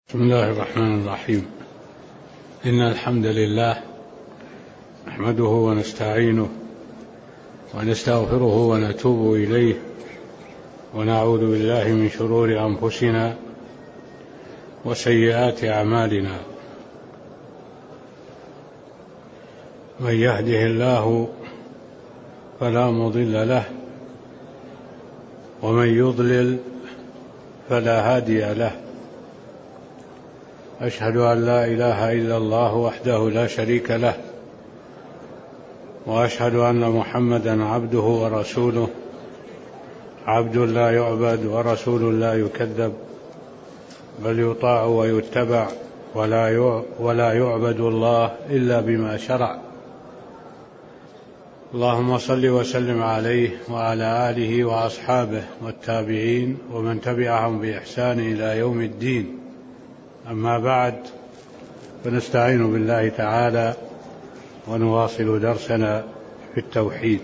بسم الله الرحمن الرحيم. إن الحمد لله نحمده ونستعينه ونستغفره ونتوب إليه ونعوذ بالله من شرور أنفسنا وسيئات أعمالنا. من يهده الله فلا مضل له ومن يضلل فلا هادي له. أشهد أن لا إله إلا الله وحده لا شريك له، وأشهد أن محمدا عبده ورسوله، عبد لا يعبد ورسول لا يكذب، بل يطاع ويتبع ولا يعبد الله إلا بما شرع. اللهم صل وسلم عليه وعلى آله وأصحابه والتابعين ومن تبعهم بإحسان إلى يوم الدين. أما بعد، فنستعين بالله تعالى ونواصل درسنا في التوحيد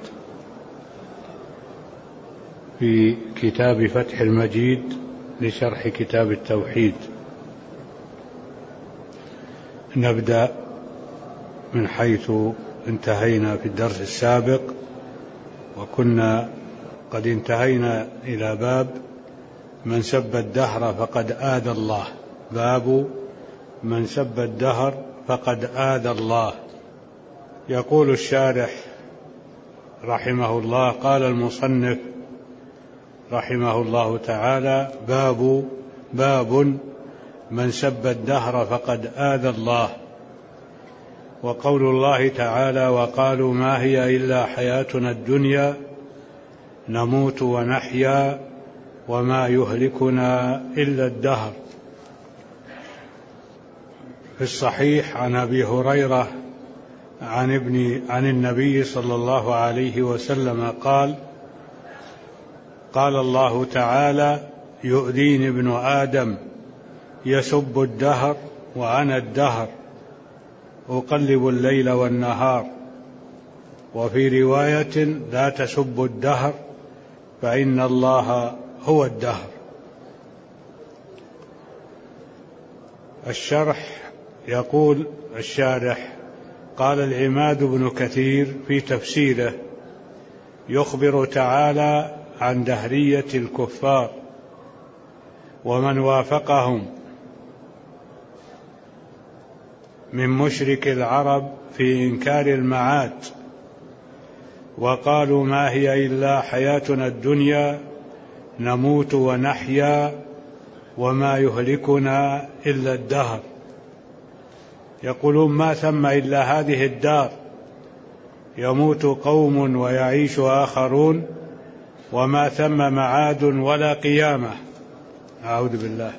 في كتاب فتح المجيد لشرح كتاب التوحيد. نبدأ من حيث انتهينا في الدرس السابق، وكنا قد انتهينا إلى باب من سب الدهر فقد آذى الله. باب من سب الدهر فقد آذى الله. يقول الشارح رحمه الله: قال المصنف رحمه الله تعالى: باب من سب الدهر فقد آذى الله. وقول الله تعالى: وقالوا ما هي إلا حياتنا الدنيا نموت ونحيا وما يهلكنا إلا الدهر. في الصحيح عن أبي هريرة عن النبي صلى الله عليه وسلم قال: قال الله تعالى: يؤذيني ابن آدم يسب الدهر وأنا الدهر أقلب الليل والنهار. وفي رواية: لا تسبوا الدهر فإن الله هو الدهر. الشرح يقول الشارح: قال العماد بن كثير في تفسيره: يخبر تعالى عن دهرية الكفار ومن وافقهم من مشرك العرب في إنكار المعاد، وقالوا ما هي إلا حياتنا الدنيا نموت ونحيا وما يهلكنا إلا الدهر. يقولون ما ثم إلا هذه الدار، يموت قوم ويعيش آخرون، وما ثم معاد ولا قيامة. أعوذ بالله.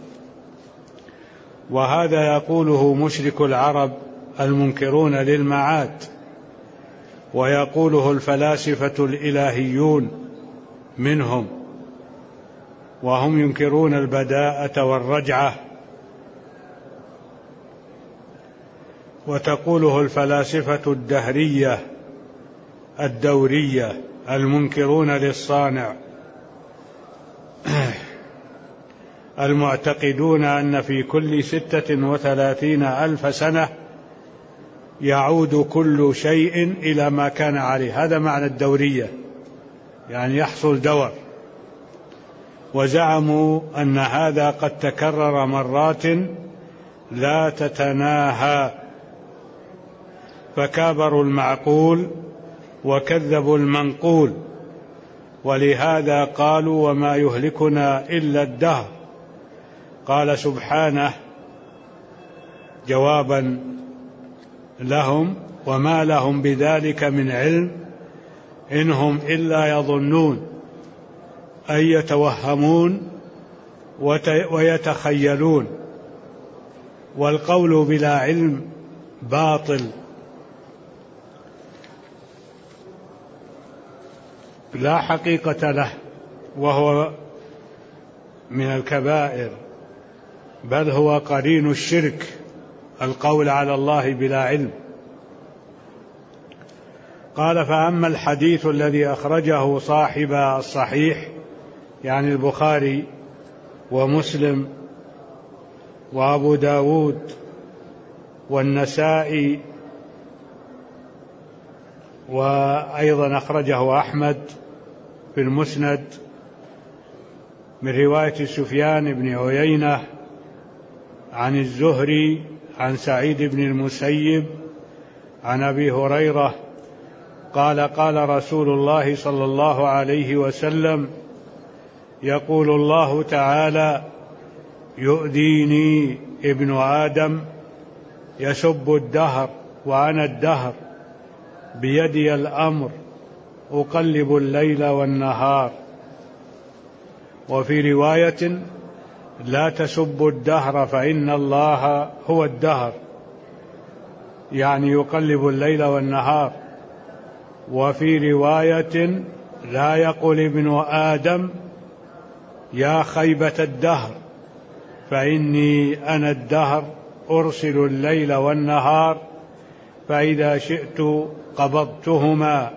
وهذا يقوله مشرك العرب المنكرون للمعاد، ويقوله الفلاسفة الإلهيون منهم، وهم ينكرون البداءة والرجعة. وتقوله الفلاسفة الدهرية الدورية المنكرون للصانع، المعتقدون أن في كل 36,000 سنة يعود كل شيء إلى ما كان عليه. هذا معنى الدورية، يعني يحصل دور. وزعموا أن هذا قد تكرر مرات لا تتناهى، فكابروا المعقول وكذبوا المنقول، ولهذا قالوا وما يهلكنا إلا الدهر. قال سبحانه جوابا لهم: وما لهم بذلك من علم إن هم إلا يظنون، أي يتوهمون ويتخيلون. والقول بلا علم باطل لا حقيقة له، وهو من الكبائر، بل هو قرين الشرك، القول على الله بلا علم. قال: فأما الحديث الذي أخرجه صاحب الصحيح، يعني البخاري ومسلم، وأبو داود والنسائي، وأيضا أخرجه أحمد في المسند من رواية سفيان بن عيينة عن الزهري عن سعيد بن المسيب عن أبي هريرة قال قال رسول الله صلى الله عليه وسلم: يقول الله تعالى: يؤذيني ابن آدم يسب الدهر وأنا الدهر، بيدي الأمر أقلب الليل والنهار. وفي رواية: لا تسبوا الدهر فإن الله هو الدهر، يعني يقلب الليل والنهار. وفي رواية: لا يقل ابن آدم يا خيبة الدهر، فإني أنا الدهر أرسل الليل والنهار، فإذا شئت قبضتهما.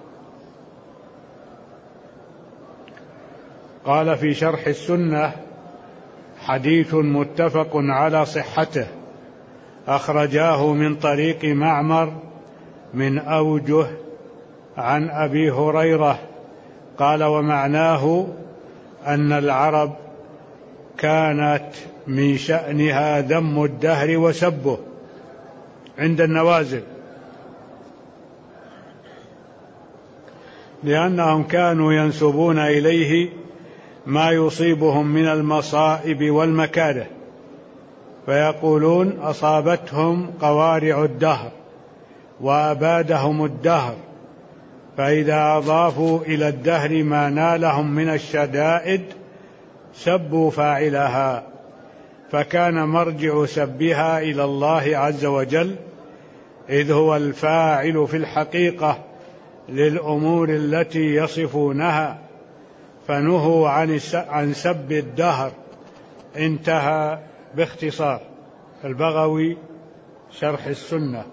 قال في شرح السنة: حديث متفق على صحته، أخرجاه من طريق معمر من أوجه عن أبي هريرة قال: ومعناه أن العرب كانت من شأنها ذم الدهر وسبه عند النوازل، لأنهم كانوا ينسبون إليه ما يصيبهم من المصائب والمكاره، فيقولون: أصابتهم قوارع الدهر وأبادهم الدهر، فإذا أضافوا إلى الدهر ما نالهم من الشدائد سبوا فاعلها، فكان مرجع سبها إلى الله عز وجل، إذ هو الفاعل في الحقيقة للأمور التي يصفونها، فنهوا عن سب الدهر. انتهى باختصار. البغوي شرح السنة.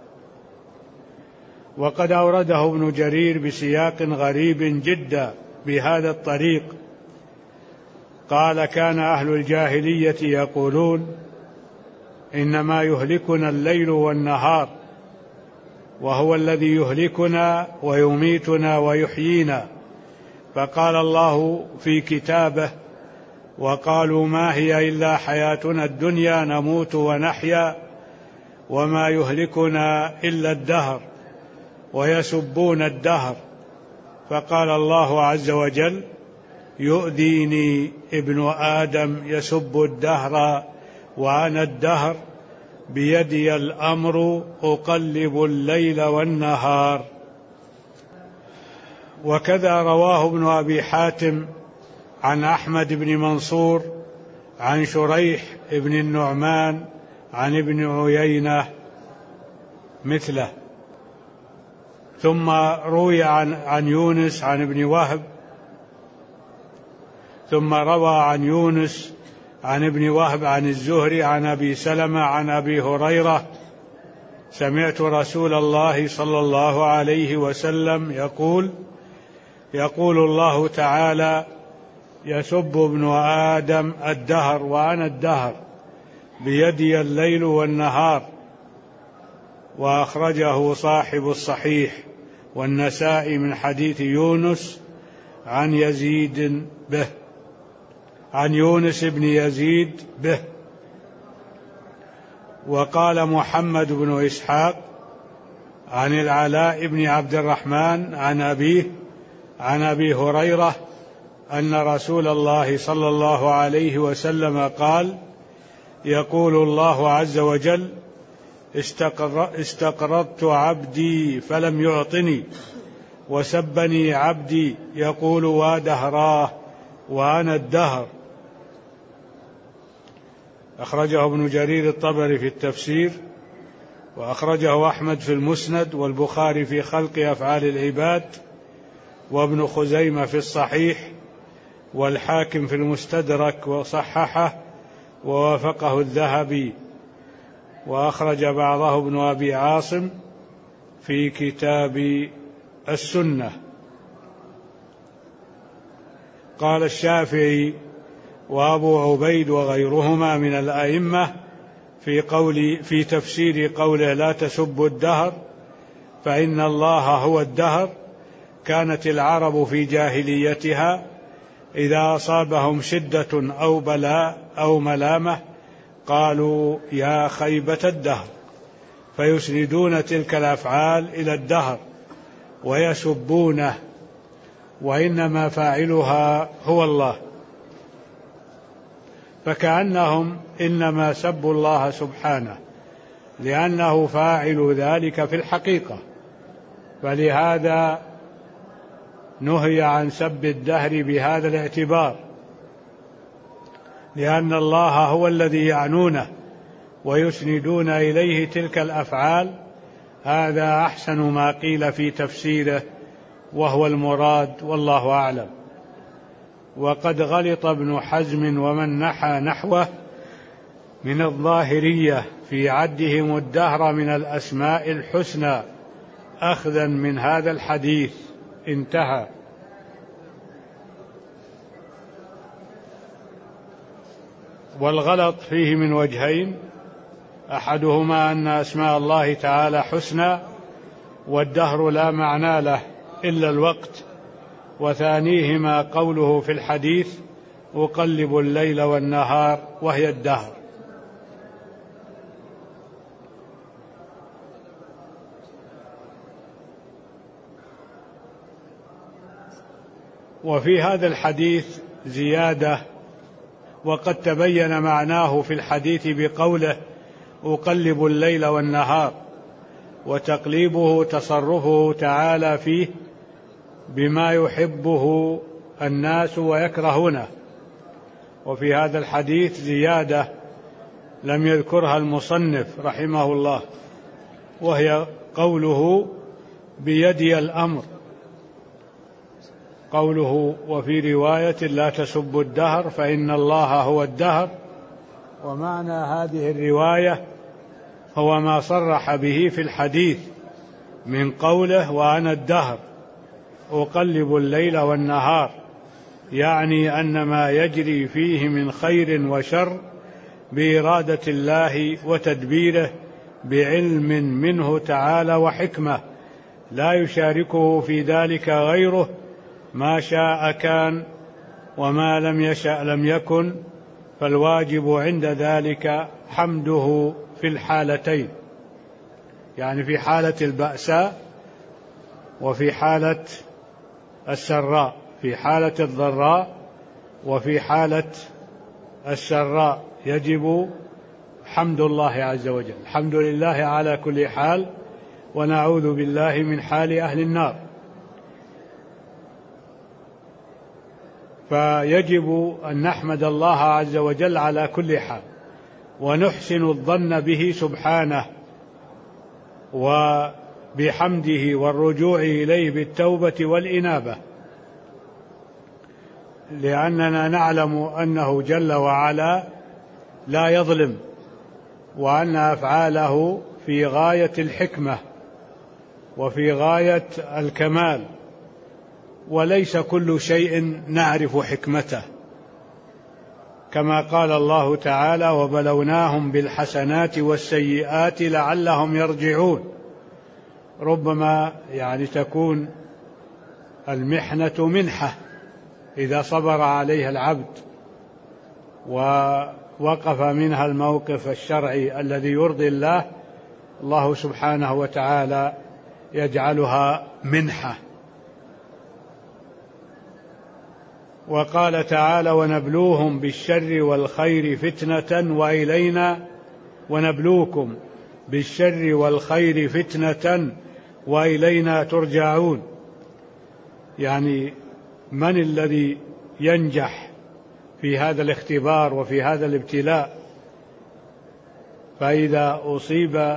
وقد أورده ابن جرير بسياق غريب جدا بهذا الطريق. قال: كان أهل الجاهلية يقولون: إنما يهلكنا الليل والنهار، وهو الذي يهلكنا ويميتنا ويحيينا. فقال الله في كتابه: وقالوا ما هي إلا حياتنا الدنيا نموت ونحيا وما يهلكنا إلا الدهر، ويسبون الدهر. فقال الله عز وجل: يؤذيني ابن آدم يسب الدهر وأنا الدهر، بيدي الأمر أقلب الليل والنهار. وكذا رواه ابن أبي حاتم عن أحمد بن منصور عن شريح بن النعمان عن ابن عيينة مثله. ثم روي عن يونس عن ابن وهب، ثم روى عن يونس عن ابن وهب عن الزهري عن أبي سلمة عن أبي هريرة: سمعت رسول الله صلى الله عليه وسلم يقول الله تعالى: يسب ابن آدم الدهر وأنا الدهر، بيدي الليل والنهار. وأخرجه صاحب الصحيح والنسائي من حديث يونس عن يزيد به، عن يونس بن يزيد به. وقال محمد بن إسحاق عن العلاء بن عبد الرحمن عن أبيه عن أبي هريرة أن رسول الله صلى الله عليه وسلم قال: يقول الله عز وجل: استقرضت عبدي فلم يعطني، وسبني عبدي يقول: وادهراه وأنا الدهر. أخرجه ابن جرير الطبري في التفسير، وأخرجه أحمد في المسند، والبخاري في خلق أفعال العباد، وابن خزيمة في الصحيح، والحاكم في المستدرك وصححه ووافقه الذهبي، وأخرج بعضه ابن أبي عاصم في كتاب السنة. قال الشافعي: وأبو عبيد وغيرهما من الأئمة في تفسير قوله لا تسبوا الدهر فإن الله هو الدهر. كانت العرب في جاهليتها إذا أصابهم شدة أو بلاء أو ملامة قالوا يا خيبة الدهر، فيسندون تلك الأفعال إلى الدهر ويسبونه، وإنما فاعلها هو الله، فكأنهم إنما سبوا الله سبحانه لأنه فاعل ذلك في الحقيقة. فلهذا نهي عن سب الدهر بهذا الاعتبار، لأن الله هو الذي يعنونه ويسندون إليه تلك الأفعال. هذا أحسن ما قيل في تفسيره وهو المراد، والله أعلم. وقد غلط ابن حزم ومن نحى نحوه من الظاهرية في عدهم الدهر من الأسماء الحسنى أخذا من هذا الحديث. انتهى. والغلط فيه من وجهين: أحدهما أن أسماء الله تعالى حسنى والدهر لا معنى له إلا الوقت، وثانيهما قوله في الحديث أقلب الليل والنهار وهي الدهر. وفي هذا الحديث زيادة، وقد تبين معناه في الحديث بقوله أقلب الليل والنهار، وتقليبه تصرفه تعالى فيه بما يحبه الناس ويكرهونه. وفي هذا الحديث زيادة لم يذكرها المصنف رحمه الله، وهي قوله بيدي الأمر، قوله وفي رواية لا تسبوا الدهر فإن الله هو الدهر. ومعنى هذه الرواية هو ما صرح به في الحديث من قوله وأنا الدهر أقلب الليل والنهار، يعني أن ما يجري فيه من خير وشر بإرادة الله وتدبيره بعلم منه تعالى وحكمة، لا يشاركه في ذلك غيره، ما شاء كان وما لم يشأ لم يكن. فالواجب عند ذلك حمده في الحالتين، يعني في حالة البأساء وفي حالة السراء، في حالة الضراء وفي حالة السراء يجب حمد الله عز وجل. الحمد لله على كل حال، ونعوذ بالله من حال أهل النار. فيجب أن نحمد الله عز وجل على كل حال، ونحسن الظن به سبحانه وبحمده والرجوع إليه بالتوبة والإنابة، لأننا نعلم أنه جل وعلا لا يظلم، وأن أفعاله في غاية الحكمة وفي غاية الكمال، وليس كل شيء نعرف حكمته، كما قال الله تعالى وبلوناهم بالحسنات والسيئات لعلهم يرجعون. ربما تكون المحنة منحة إذا صبر عليها العبد ووقف منها الموقف الشرعي الذي يرضي الله، الله سبحانه وتعالى يجعلها منحة. وقال تعالى ونبلوهم بالشر والخير فتنة ونبلوكم بالشر والخير فتنة وإلينا ترجعون. يعني من الذي ينجح في هذا الاختبار وفي هذا الابتلاء؟ فإذا أصيب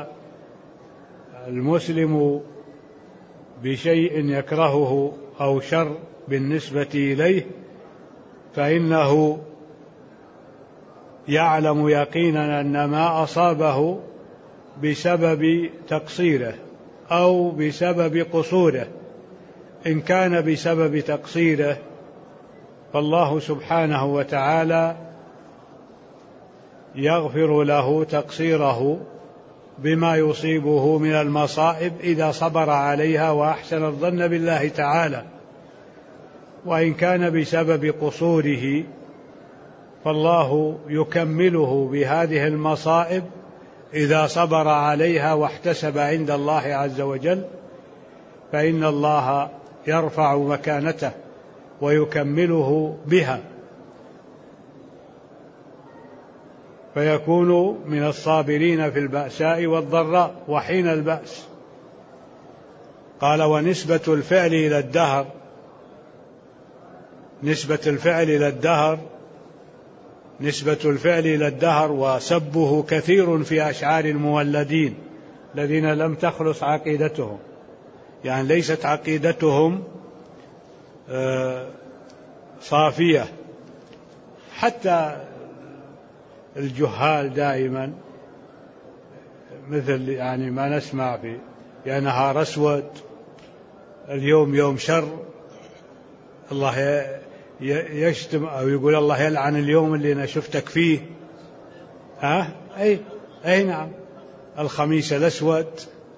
المسلم بشيء يكرهه أو شر بالنسبة إليه فإنه يعلم يقينا أن ما أصابه بسبب تقصيره أو بسبب قصوره. إن كان بسبب تقصيره فالله سبحانه وتعالى يغفر له تقصيره بما يصيبه من المصائب إذا صبر عليها وأحسن الظن بالله تعالى. وإن كان بسبب قصوره فالله يكمله بهذه المصائب إذا صبر عليها واحتسب عند الله عز وجل، فإن الله يرفع مكانته ويكمله بها، فيكون من الصابرين في البأساء والضراء وحين البأس. قال: ونسبة الفعل إلى الدهر، نسبة الفعل إلى الدهر وسبه كثير في أشعار المولدين الذين لم تخلص عقيدتهم، يعني ليست عقيدتهم صافية. حتى الجهال دائما مثل يعني ما نسمع في يا نهار أسود اليوم يوم شر، الله يشتم أو يقول الله يلعن اليوم اللي أنا شفتك فيه. أي نعم، الخميس الأسود،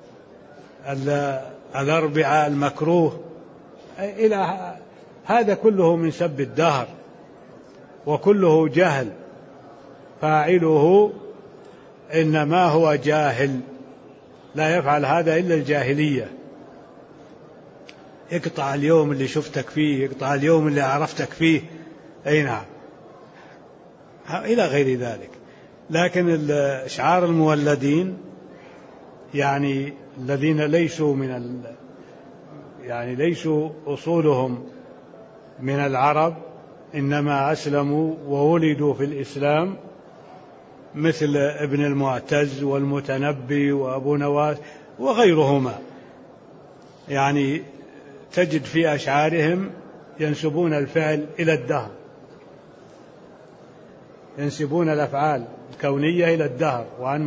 الأربعاء المكروه، إلى هذا كله من سب الدهر وكله جهل، فاعله إنما هو جاهل، لا يفعل هذا إلا الجاهلية. اقطع اليوم اللي شفتك فيه، اقطع اليوم اللي عرفتك فيه، أي نعم، إلى غير ذلك. لكن أشعار المولدين يعني الذين ليسوا ليسوا أصولهم من العرب، إنما أسلموا وولدوا في الإسلام، مثل ابن المعتز والمتنبي وأبو نواس وغيرهما، يعني تجد في أشعارهم ينسبون الفعل إلى الدهر، ينسبون الأفعال الكونية إلى الدهر،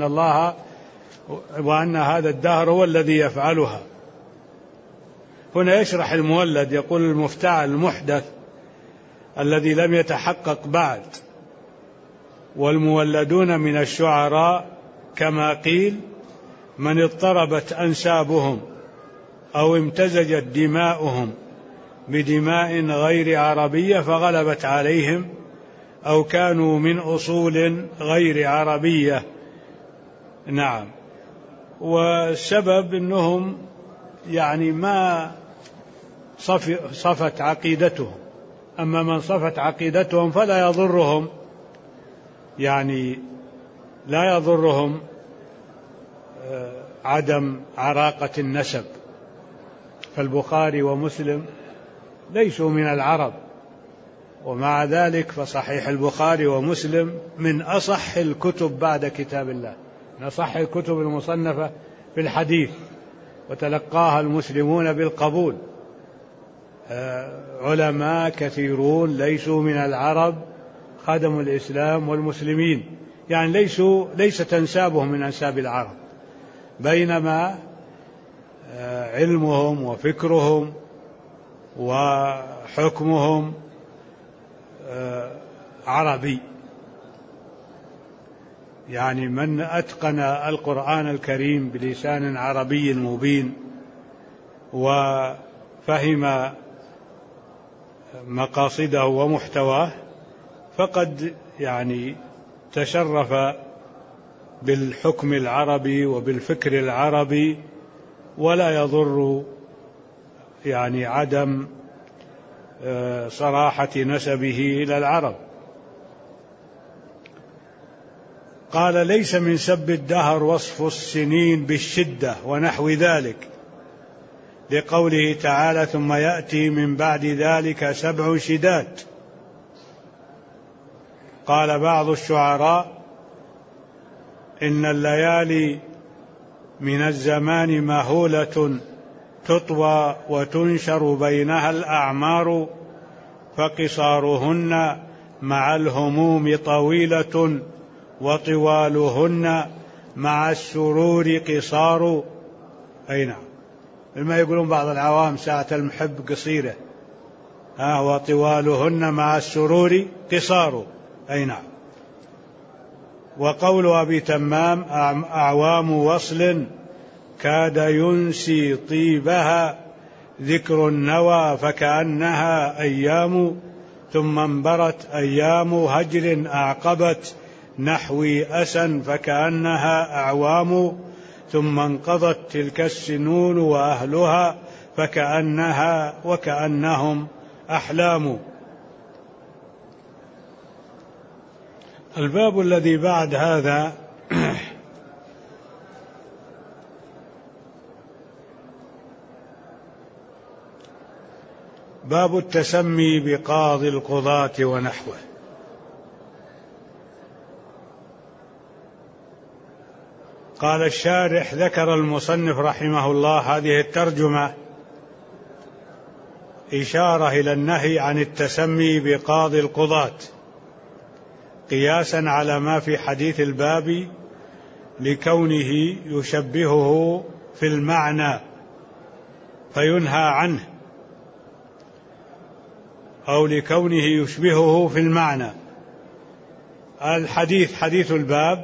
وأن هذا الدهر هو الذي يفعلها. هنا يشرح المولد، يقول: المفتعل المحدث الذي لم يتحقق بعد، والمولدون من الشعراء كما قيل من اضطربت أنسابهم أو امتزجت دماؤهم بدماء غير عربية فغلبت عليهم، أو كانوا من أصول غير عربية. نعم، والسبب أنهم يعني ما صفت عقيدتهم، أما من صفت عقيدتهم فلا يضرهم، يعني لا يضرهم عدم عراقة النسب. فالبخاري ومسلم ليسوا من العرب، ومع ذلك فصحيح البخاري ومسلم من أصح الكتب بعد كتاب الله، من أصح الكتب المصنفة في الحديث، وتلقاها المسلمون بالقبول. علماء كثيرون ليسوا من العرب خدموا الإسلام والمسلمين، يعني ليست أنسابهم من أنساب العرب، بينما علمهم وفكرهم وحكمهم عربي. يعني من أتقن القرآن الكريم بلسان عربي مبين وفهم مقاصده ومحتواه فقد يعني تشرف بالحكم العربي وبالفكر العربي، ولا يضر يعني عدم صراحة نسبه إلى العرب. قال: ليس من سب الدهر وصف السنين بالشدة ونحو ذلك، لقوله تعالى: ثم يأتي من بعد ذلك 7 شداد. قال بعض الشعراء: إن الليالي من الزمان مهولة تطوى وتنشر بينها الأعمار، فقصارهن مع الهموم طويلة وطوالهن مع السرور قصار. أي نعم، ما يقولون بعض العوام ساعة المحب قصيرة، وطوالهن مع السرور قصار. أي نعم. وقول أبي تمام أعوام وصل كاد ينسي طيبها ذكر النوى فكأنها أيام ثم انبرت أيام هجر أعقبت نحوي أسا فكأنها أعوام ثم انقضت تلك السنون وأهلها فكأنها وكأنهم أحلام. الباب الذي بعد هذا باب التسمي بقاضي القضاة ونحوه. قال الشارح: ذكر المصنف رحمه الله هذه الترجمة إشارة إلى النهي عن التسمي بقاضي القضاة قياسا على ما في حديث الباب لكونه يشبهه في المعنى فينهى عنه، أو لكونه يشبهه في المعنى. الحديث حديث الباب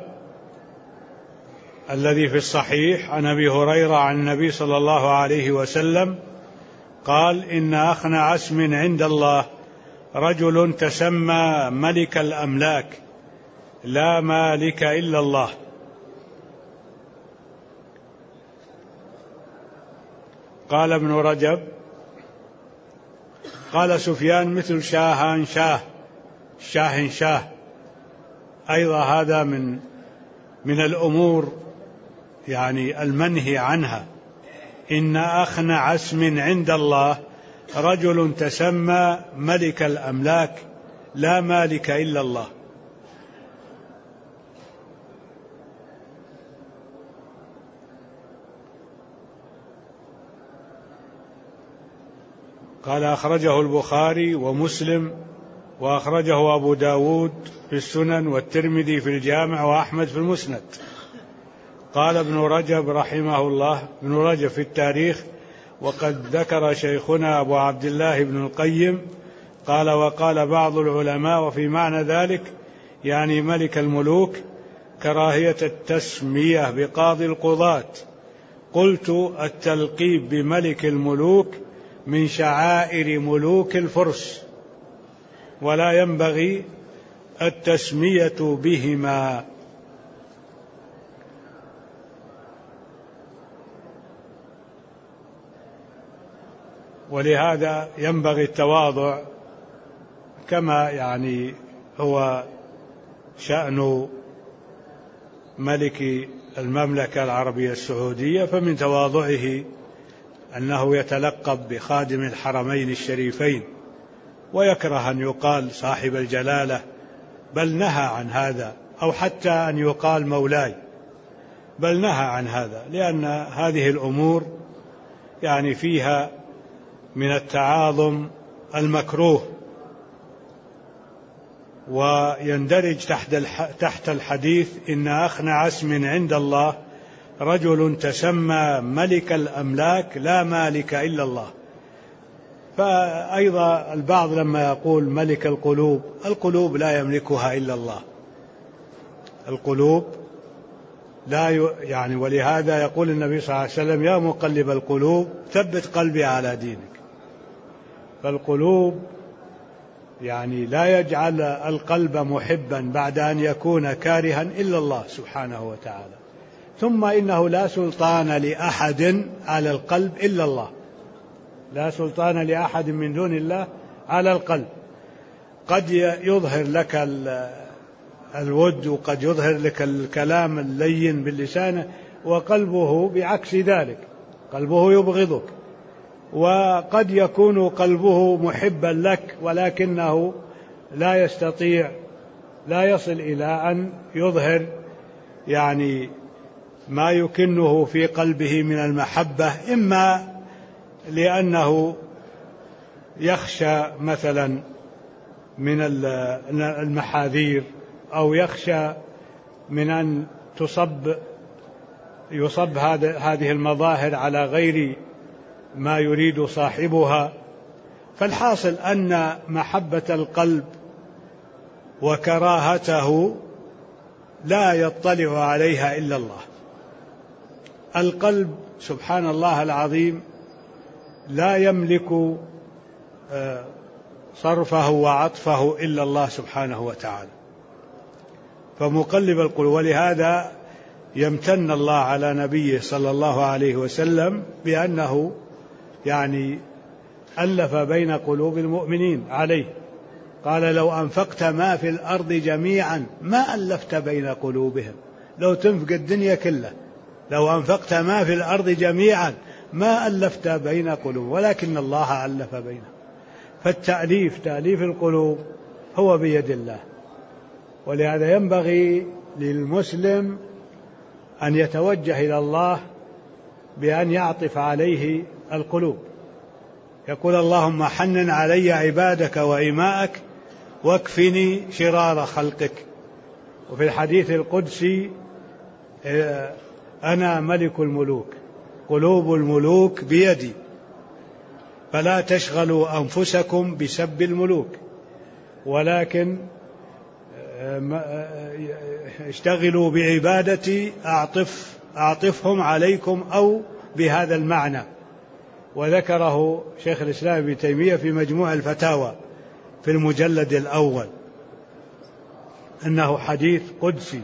الذي في الصحيح عن أبي هريرة عن النبي صلى الله عليه وسلم قال: إن أخنع اسم عند الله رجل تسمى ملك الأملاك لا مالك إلا الله. قال ابن رجب: قال سفيان: مثل شاهن شاه، أيضا هذا من الأمور يعني المنهي عنها. إن أخنع اسم عند الله رجل تسمى ملك الأملاك لا مالك إلا الله. قال: أخرجه البخاري ومسلم، وأخرجه أبو داود في السنن، والترمذي في الجامع، وأحمد في المسند. قال ابن رجب رحمه الله، ابن رجب في التاريخ: وقد ذكر شيخنا أبو عبد الله بن القيم قال: وقال بعض العلماء وفي معنى ذلك يعني ملك الملوك كراهية التسمية بقاضي القضاة. قلت: التلقيب بملك الملوك من شعائر ملوك الفرس، ولا ينبغي التسمية بهما. ولهذا ينبغي التواضع كما يعني هو شأن ملك المملكة العربية السعودية، فمن تواضعه أنه يتلقب بخادم الحرمين الشريفين، ويكره أن يقال صاحب الجلالة، بل نهى عن هذا، أو حتى أن يقال مولاي، بل نهى عن هذا، لأن هذه الأمور يعني فيها من التعاظم المكروه، ويندرج تحت الحديث: إن أخنع اسم عند الله رجل تسمى ملك الأملاك لا مالك إلا الله. فأيضا البعض لما يقول ملك القلوب، القلوب لا يملكها إلا الله، القلوب لا يعني. ولهذا يقول النبي صلى الله عليه وسلم: يا مقلب القلوب ثبت قلبي على دينك. فالقلوب يعني لا يجعل القلب محبا بعد أن يكون كارها إلا الله سبحانه وتعالى. ثم إنه لا سلطان لأحد على القلب إلا الله، لا سلطان لأحد من دون الله على القلب. قد يظهر لك الود، وقد يظهر لك الكلام اللين باللسان، وقلبه بعكس ذلك، قلبه يبغضك. وقد يكون قلبه محبا لك ولكنه لا يستطيع، لا يصل إلى أن يظهر يعني ما يكنه في قلبه من المحبة، إما لأنه يخشى مثلا من المحاذير، أو يخشى من أن يصب هذه المظاهر على غير ما يريد صاحبها. فالحاصل أن محبة القلب وكراهته لا يطلع عليها إلا الله. القلب سبحان الله العظيم لا يملك صرفه وعطفه إلا الله سبحانه وتعالى، فمقلب القلوب. ولهذا يمتن الله على نبيه صلى الله عليه وسلم بأنه يعني ألف بين قلوب المؤمنين عليه. قال لو أنفقت ما في الأرض جميعا ما ألفت بين قلوبهم. لو تنفق الدنيا كلها، لو أنفقت ما في الأرض جميعا ما ألفت بين قلوب، ولكن الله ألف بينهم. فالتأليف، تأليف القلوب، هو بيد الله. ولهذا ينبغي للمسلم أن يتوجه إلى الله بأن يعطف عليه القلوب، يقول اللهم حنن علي عبادك وإماءك واكفني شرار خلقك. وفي الحديث القدسي أنا ملك الملوك قلوب الملوك بيدي فلا تشغلوا أنفسكم بسب الملوك، ولكن اشتغلوا بعبادتي أعطفهم عليكم، أو بهذا المعنى. وذكره شيخ الإسلام ابن تيمية في مجموع الفتاوى في المجلد الأول أنه حديث قدسي.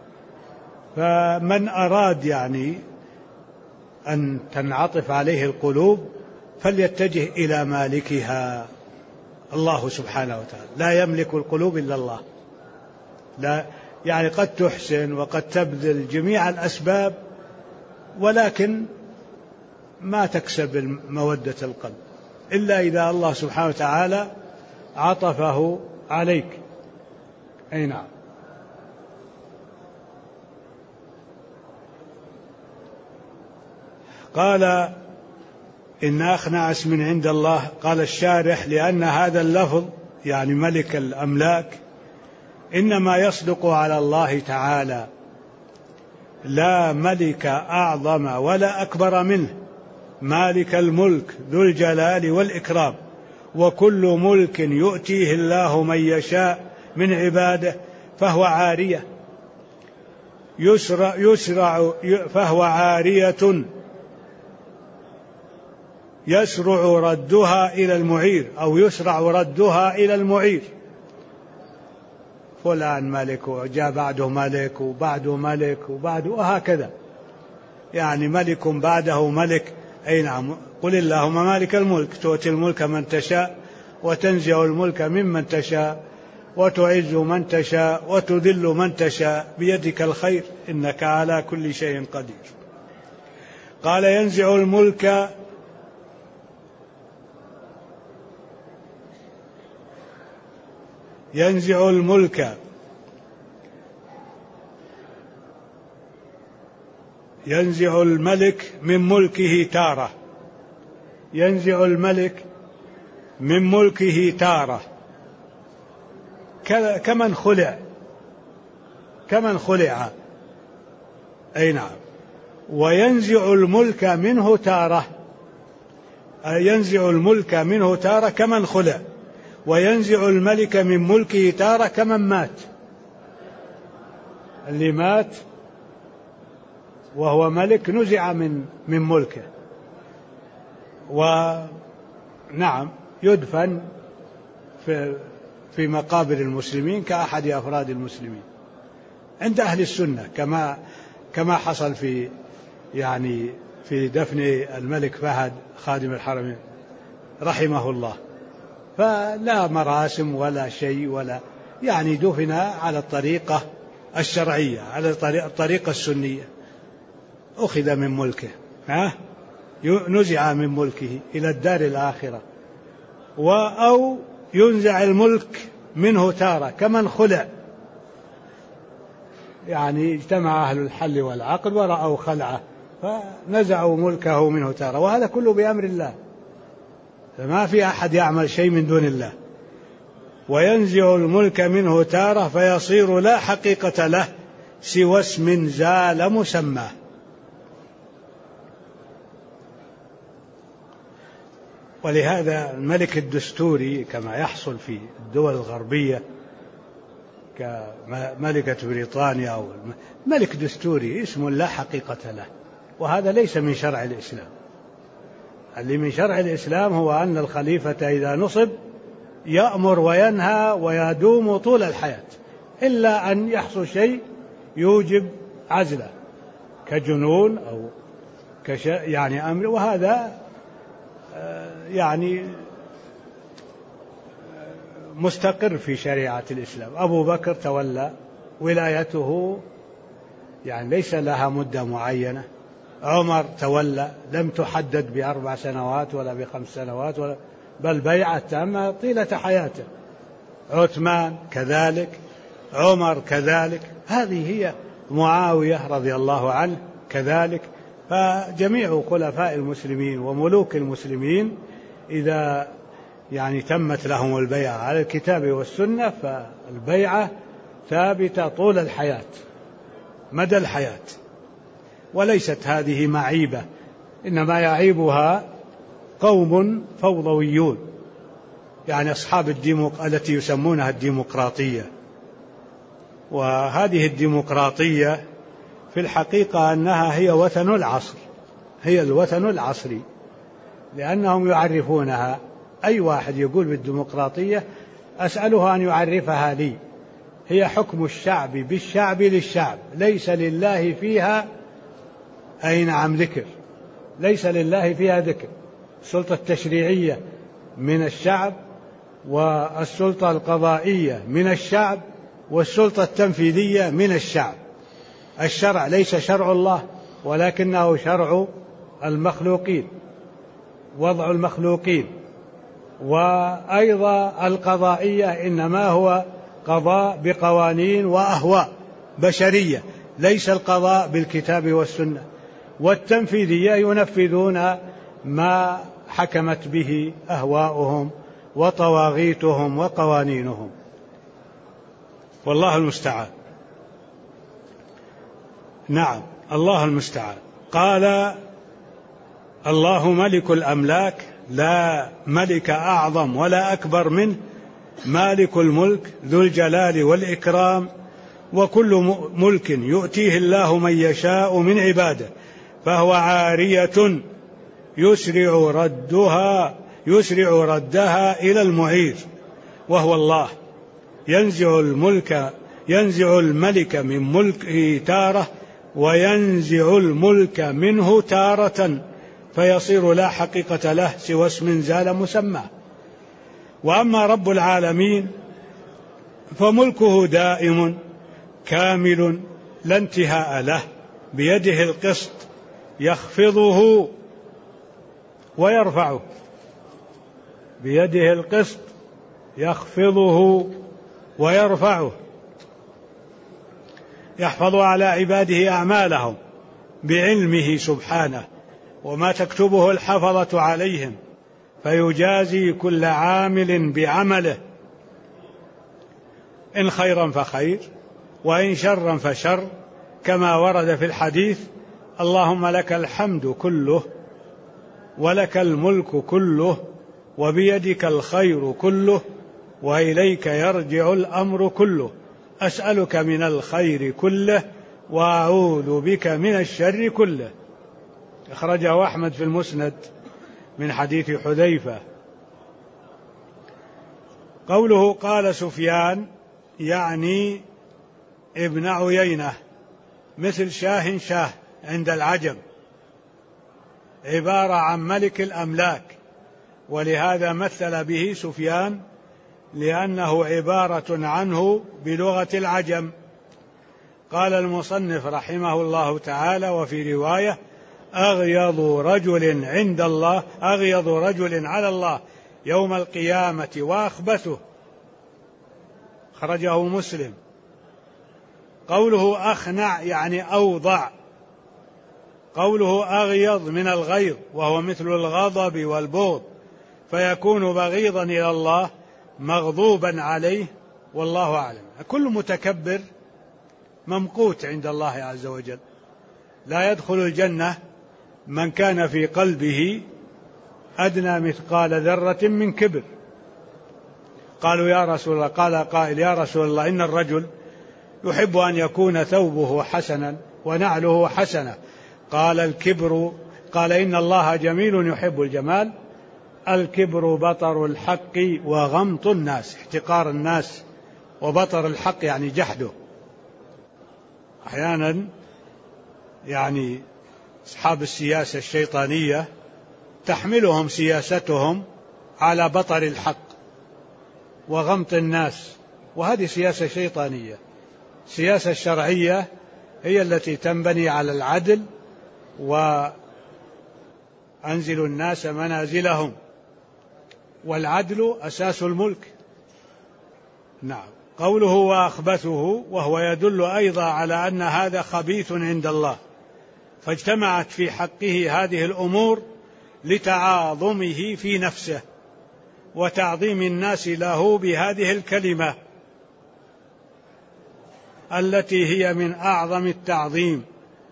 فمن أراد يعني أن تنعطف عليه القلوب فليتجه إلى مالكها الله سبحانه وتعالى. لا يملك القلوب إلا الله. لا يعني قد تحسن وقد تبذل جميع الأسباب، ولكن ما تكسب مودة القلب إلا إذا الله سبحانه وتعالى عطفه عليك. أي نعم. قال إن أخنع اسم عند الله. قال الشارح لأن هذا اللفظ يعني ملك الأملاك إنما يصدق على الله تعالى، لا ملك أعظم ولا أكبر منه، مالك الملك ذو الجلال والإكرام، وكل ملك يؤتيه الله من يشاء من عباده فهو عارية فهو عارية يسرع ردها إلى المعير، أو يسرع ردها إلى المعير. فلان ملك وجاء بعده ملك وبعده ملك وبعده، وهكذا يعني ملك بعده ملك. أي نعم. قل اللهم مالك الملك تؤتي الملك من تشاء وتنزع الملك ممن تشاء وتعز من تشاء وتذل من تشاء بيدك الخير إنك على كل شيء قدير. قال ينزع الملك ينزع الملك ينزع الملك من ملكه تارة، ينزع الملك من ملكه تارة كمن خلع. أي نعم. وينزع الملك منه تارة، ينزع الملك منه تارة كمن خلع، وينزع الملك من ملكه تارة كمن مات. اللي مات وهو ملك نزع من ملكه، ونعم يدفن في مقابر المسلمين كأحد أفراد المسلمين عند أهل السنة، كما حصل في دفن الملك فهد خادم الحرمين رحمه الله. فلا مراسم ولا شيء، ولا يعني دفن على الطريقة الشرعية، على الطريقة السنية. أخذ من ملكه، نزع من ملكه إلى الدار الآخرة، أو ينزع الملك منه تارة كمن خلع. يعني اجتمع أهل الحل والعقد ورأوا خلعه فنزعوا ملكه منه تارة، وهذا كله بأمر الله، فما في أحد يعمل شيء من دون الله. وينزع الملك منه تارة فيصير لا حقيقة له سوى اسم زال مسماه. ولهذا الملك الدستوري كما يحصل في الدول الغربية كملكة بريطانيا أو ملك دستوري اسم لا حقيقة له، وهذا ليس من شرع الإسلام. اللي من شرع الإسلام هو أن الخليفة إذا نصب يأمر وينهى ويدوم طول الحياة، إلا أن يحصل شيء يوجب عزله كجنون أو يعني أمر، وهذا يعني مستقر في شريعة الإسلام. أبو بكر تولى ولايته يعني ليس لها مدة معينة، عمر تولى لم تحدد ب4 سنوات ولا ب5 سنوات بل بيعة تامة طيلة حياته، عثمان كذلك، عمر كذلك، هذه هي معاوية رضي الله عنه كذلك. فجميع خلفاء المسلمين وملوك المسلمين إذا يعني تمت لهم البيعة على الكتاب والسنة فالبيعة ثابتة طول الحياة مدى الحياة، وليست هذه معيبة، إنما يعيبها قوم فوضويون، يعني أصحاب التي يسمونها الديمقراطية. وهذه الديمقراطية في الحقيقة أنها هي وثن العصر، هي الوثن العصري، لأنهم يعرفونها. أي واحد يقول بالديمقراطية أسأله أن يعرفها لي. هي حكم الشعب بالشعب للشعب، ليس لله فيها أي نعم ذكر، ليس لله فيها ذكر. السلطة التشريعية من الشعب، والسلطة القضائية من الشعب، والسلطة التنفيذية من الشعب. الشرع ليس شرع الله ولكنه شرع المخلوقين، وضع المخلوقين. وأيضا القضائية إنما هو قضاء بقوانين وأهواء بشرية، ليس القضاء بالكتاب والسنة. والتنفيذية ينفذون ما حكمت به أهواؤهم وطواغيتهم وقوانينهم، والله المستعان. نعم الله المستعان. قال الله ملك الأملاك، لا ملك أعظم ولا أكبر منه، مالك الملك ذو الجلال والإكرام، وكل ملك يؤتيه الله من يشاء من عباده، فهو عارية يسرع ردها إلى المعير، وهو الله ينزع الملك من ملكه تارة، وينزع الملك منه تارة، فيصير لا حقيقة له سوى اسم زال مسماه. وأما رب العالمين فملكه دائم كامل لا انتهاء له، بيده القسط يخفضه ويرفعه، بيده القسط يخفضه ويرفعه، يحفظ على عباده أعمالهم بعلمه سبحانه، وما تكتبه الحفظة عليهم، فيجازي كل عامل بعمله، إن خيرا فخير وإن شرا فشر، كما ورد في الحديث: اللهم لك الحمد كله ولك الملك كله وبيدك الخير كله وإليك يرجع الأمر كله، أسألك من الخير كله وأعوذ بك من الشر كله. أخرجه أحمد في المسند من حديث حذيفة. قوله قال سفيان يعني ابن عيينة، مثل شاه عند العجم، عبارة عن ملك الأملاك، ولهذا مثل به سفيان لأنه عبارة عنه بلغة العجم. قال المصنف رحمه الله تعالى: وفي رواية: أغيض رجل على الله يوم القيامة وأخبثه، خرجه مسلم. قوله أخنع يعني أوضع، قوله أغيض من الغيظ وهو مثل الغضب والبغض، فيكون بغيضا إلى الله مغضوبا عليه، والله أعلم. كل متكبر ممقوت عند الله عز وجل، لا يدخل الجنة من كان في قلبه أدنى مثقال ذرة من كبر. قالوا يا رسول الله، قال قائل يا رسول الله إن الرجل يحب أن يكون ثوبه حسنا ونعله حسنة. قال الكبر، قال إن الله جميل يحب الجمال. الكبر بطر الحق وغمط الناس، احتقار الناس، وبطر الحق يعني جحده. أحيانا يعني أصحاب السياسة الشيطانية تحملهم سياستهم على بطر الحق وغمط الناس، وهذه سياسة شيطانية. السياسة الشرعية هي التي تنبني على العدل، وأنزلوا الناس منازلهم، والعدل أساس الملك. نعم. قوله وأخبثه، وهو يدل أيضا على أن هذا خبيث عند الله، فاجتمعت في حقه هذه الأمور لتعاظمه في نفسه وتعظيم الناس له بهذه الكلمة التي هي من أعظم التعظيم.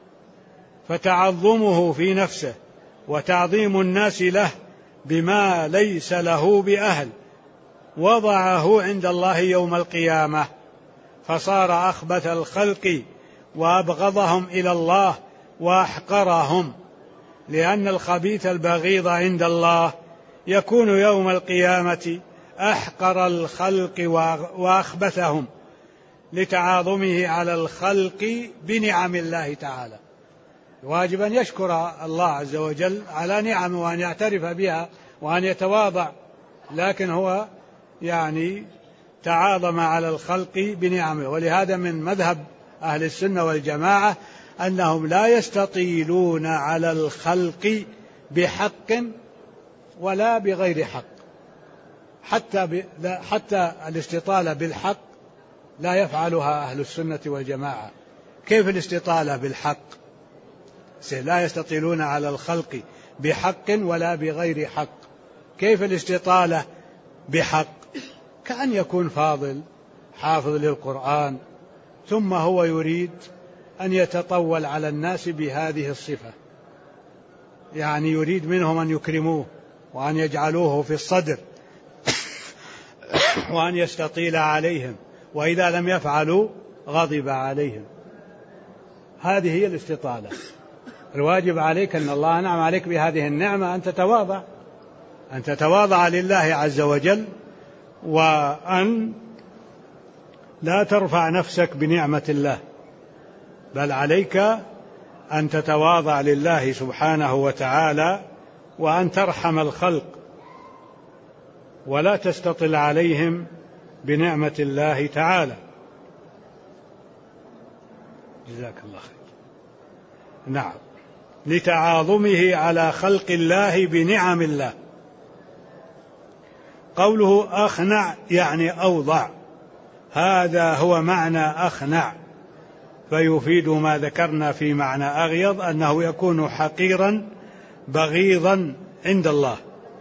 فتعظمه في نفسه وتعظيم الناس له بما ليس له بأهل وضعه عند الله يوم القيامة، فصار أخبث الخلق وأبغضهم إلى الله وأحقرهم، لأن الخبيث البغيض عند الله يكون يوم القيامة أحقر الخلق وأخبثهم، لتعاظمه على الخلق بنعم الله تعالى. واجب أن يشكر الله عز وجل على نعمه وأن يعترف بها وأن يتواضع، لكن هو يعني تعاظم على الخلق بنعمه. ولهذا من مذهب أهل السنة والجماعة أنهم لا يستطيلون على الخلق بحق ولا بغير حق، حتى الاستطالة بالحق لا يفعلها أهل السنة والجماعة. كيف الاستطالة بالحق؟ لا يستطيلون على الخلق بحق ولا بغير حق. كيف الاستطالة بحق؟ كأن يكون فاضل حافظ للقرآن ثم هو يريد أن يتطول على الناس بهذه الصفة، يعني يريد منهم أن يكرموه وأن يجعلوه في الصدر وأن يستطيل عليهم، وإذا لم يفعلوا غضب عليهم. هذه هي الاستطالة. الواجب عليك أن الله أنعم عليك بهذه النعمة أن تتواضع لله عز وجل، وأن لا ترفع نفسك بنعمة الله، بل عليك أن تتواضع لله سبحانه وتعالى، وأن ترحم الخلق ولا تستطل عليهم بنعمة الله تعالى. جزاك الله خير. نعم. لتعاظمه على خلق الله بنعم الله. قوله أخنع يعني أوضع، هذا هو معنى أخنع، فيفيد ما ذكرنا في معنى أغيض أنه يكون حقيرا بغيضا عند الله.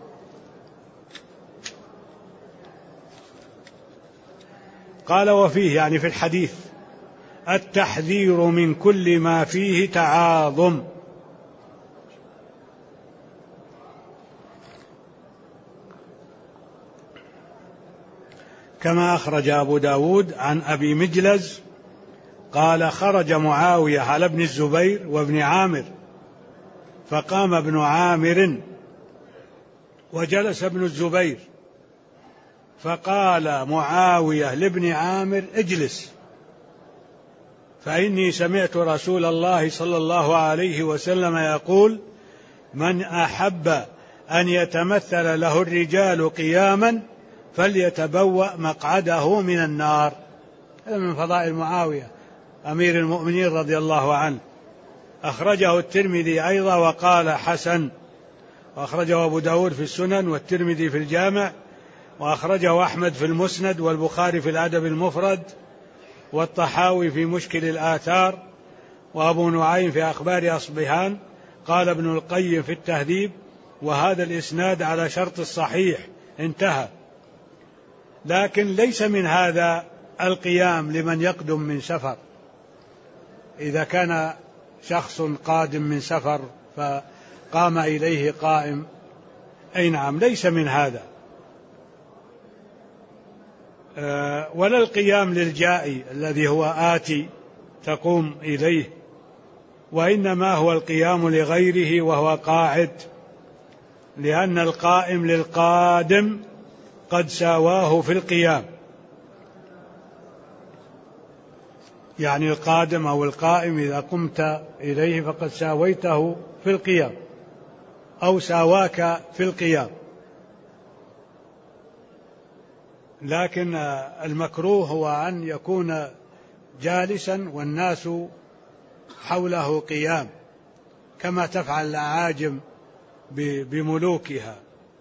قال وفيه يعني في الحديث التحذير من كل ما فيه تعاظم، كما أخرج أبو داود عن أبي مجلز قال خرج معاوية على ابن الزبير وابن عامر، فقام ابن عامر وجلس ابن الزبير، فقال معاوية لابن عامر اجلس، فإني سمعت رسول الله صلى الله عليه وسلم يقول من أحب أن يتمثل له الرجال قياما فليتبوأ مقعده من النار. هذا من فضائل معاوية أمير المؤمنين رضي الله عنه. أخرجه الترمذي أيضا وقال حسن، وأخرجه أبو داود في السنن والترمذي في الجامع، وأخرجه أحمد في المسند والبخاري في الأدب المفرد والطحاوي في مشكل الآثار وأبو نعيم في أخبار أصبهان. قال ابن القيم في التهذيب وهذا الإسناد على شرط الصحيح، انتهى. لكن ليس من هذا القيام لمن يقدم من سفر، إذا كان شخص قادم من سفر فقام إليه قائم، أي نعم، ليس من هذا. ولا القيام للجائي الذي هو آتي تقوم إليه، وإنما هو القيام لغيره وهو قاعد، لأن القائم للقادم قد ساواه في القيام، يعني القادم أو القائم إذا قمت إليه فقد ساويته في القيام أو ساواك في القيام. لكن المكروه هو أن يكون جالسا والناس حوله قيام، كما تفعل الأعاجم بملوكها.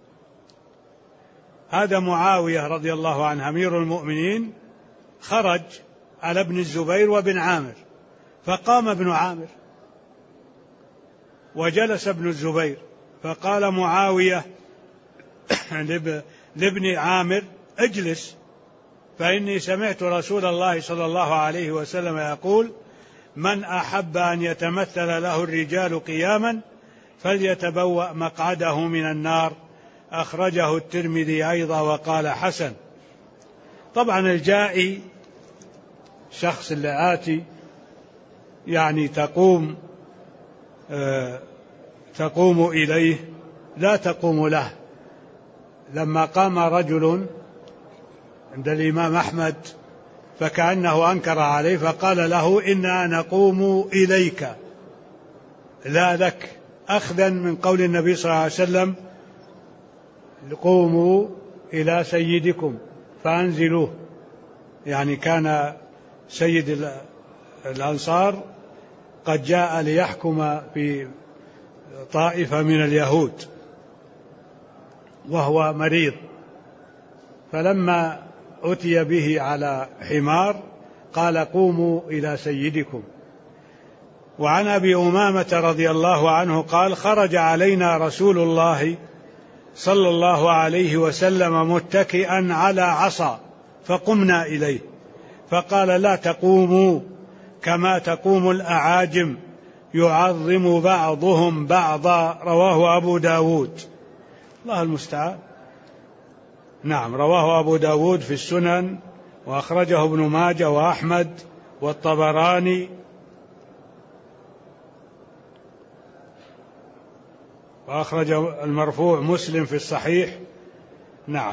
هذا معاوية رضي الله عنه أمير المؤمنين خرج على ابن الزبير وابن عامر، فقام ابن عامر وجلس ابن الزبير، فقال معاوية لابن عامر: اجلس، فإني سمعت رسول الله صلى الله عليه وسلم يقول: من أحب أن يتمثل له الرجال قياما فليتبوأ مقعده من النار. أخرجه الترمذي أيضا وقال حسن. طبعا الجائي شخص اللي آتي يعني تقوم إليه لا تقوم له. لما قام رجل عند الإمام أحمد فكأنه أنكر عليه فقال له: إنا نقوم إليك لا لك، أخذا من قول النبي صلى الله عليه وسلم: قوموا إلى سيدكم فأنزلوه. يعني كان سيد الأنصار قد جاء ليحكم في طائفة من اليهود وهو مريض، فلما أتي به على حمار قال: قوموا إلى سيدكم. وعن أبي أمامة رضي الله عنه قال: خرج علينا رسول الله صلى الله عليه وسلم متكئا على عصا فقمنا إليه، فقال: لا تقوموا كما تقوم الأعاجم يعظم بعضهم بعضا. رواه أبو داود. الله المستعان. نعم، رواه أبو داود في السنن، وأخرجه ابن ماجه وأحمد والطبراني، وأخرج المرفوع مسلم في الصحيح. نعم.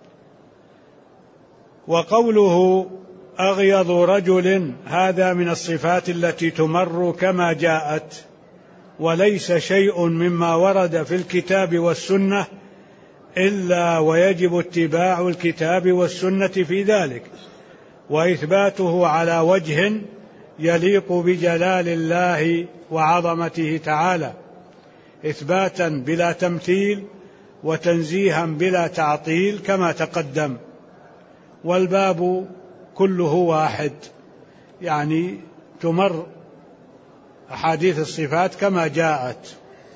وقوله أغيض رجل هذا من الصفات التي تمر كما جاءت، وليس شيء مما ورد في الكتاب والسنة إلا ويجب اتباع الكتاب والسنة في ذلك، وإثباته على وجه يليق بجلال الله وعظمته تعالى، إثباتا بلا تمثيل وتنزيها بلا تعطيل كما تقدم. والباب كله واحد، يعني تمر أحاديث الصفات كما جاءت.